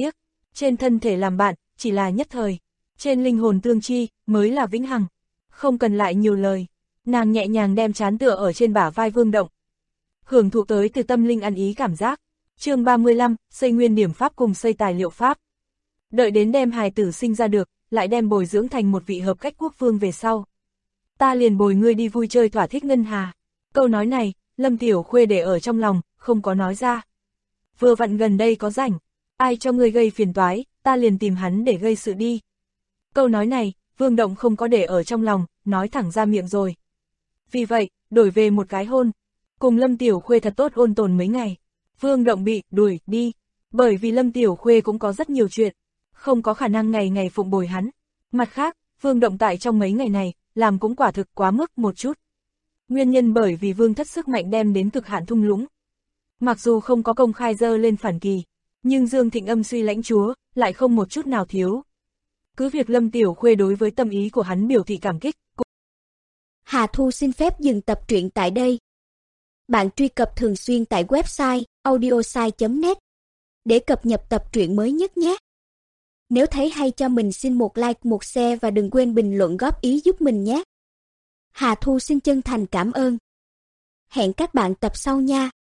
Trên thân thể làm bạn, chỉ là nhất thời. Trên linh hồn tương chi, mới là vĩnh hằng. Không cần lại nhiều lời. Nàng nhẹ nhàng đem trán tựa ở trên bả vai Vương Động. Hưởng thụ tới từ tâm linh ăn ý cảm giác. Chương 35, xây nguyên điểm pháp cùng xây tài liệu pháp. Đợi đến đem hài tử sinh ra được, lại đem bồi dưỡng thành một vị hợp cách quốc vương về sau. Ta liền bồi ngươi đi vui chơi thỏa thích ngân hà. Câu nói này, Lâm Tiểu Khuê để ở trong lòng, không có nói ra. Vừa vặn gần đây có rảnh, ai cho ngươi gây phiền toái, ta liền tìm hắn để gây sự đi. Câu nói này, Vương Động không có để ở trong lòng, nói thẳng ra miệng rồi. Vì vậy, đổi về một cái hôn, cùng Lâm Tiểu Khuê thật tốt ôn tồn mấy ngày. Vương Động bị đuổi đi, bởi vì Lâm Tiểu Khuê cũng có rất nhiều chuyện, không có khả năng ngày ngày phụng bồi hắn. Mặt khác, Vương Động tại trong mấy ngày này, làm cũng quả thực quá mức một chút. Nguyên nhân bởi vì Vương Thất sức mạnh đem đến cực hạn thung lũng. Mặc dù không có công khai dơ lên phản kỳ, nhưng Dương Thịnh Âm suy lãnh chúa, lại không một chút nào thiếu. Cứ việc Lâm Tiểu Khuê đối với tâm ý của hắn biểu thị cảm kích. Hà Thu xin phép dừng tập truyện tại đây. Bạn truy cập thường xuyên tại website audiosai.net để cập nhật tập truyện mới nhất nhé. Nếu thấy hay cho mình xin một like, một share và đừng quên bình luận góp ý giúp mình nhé. Hà Thu xin chân thành cảm ơn. Hẹn các bạn tập sau nha.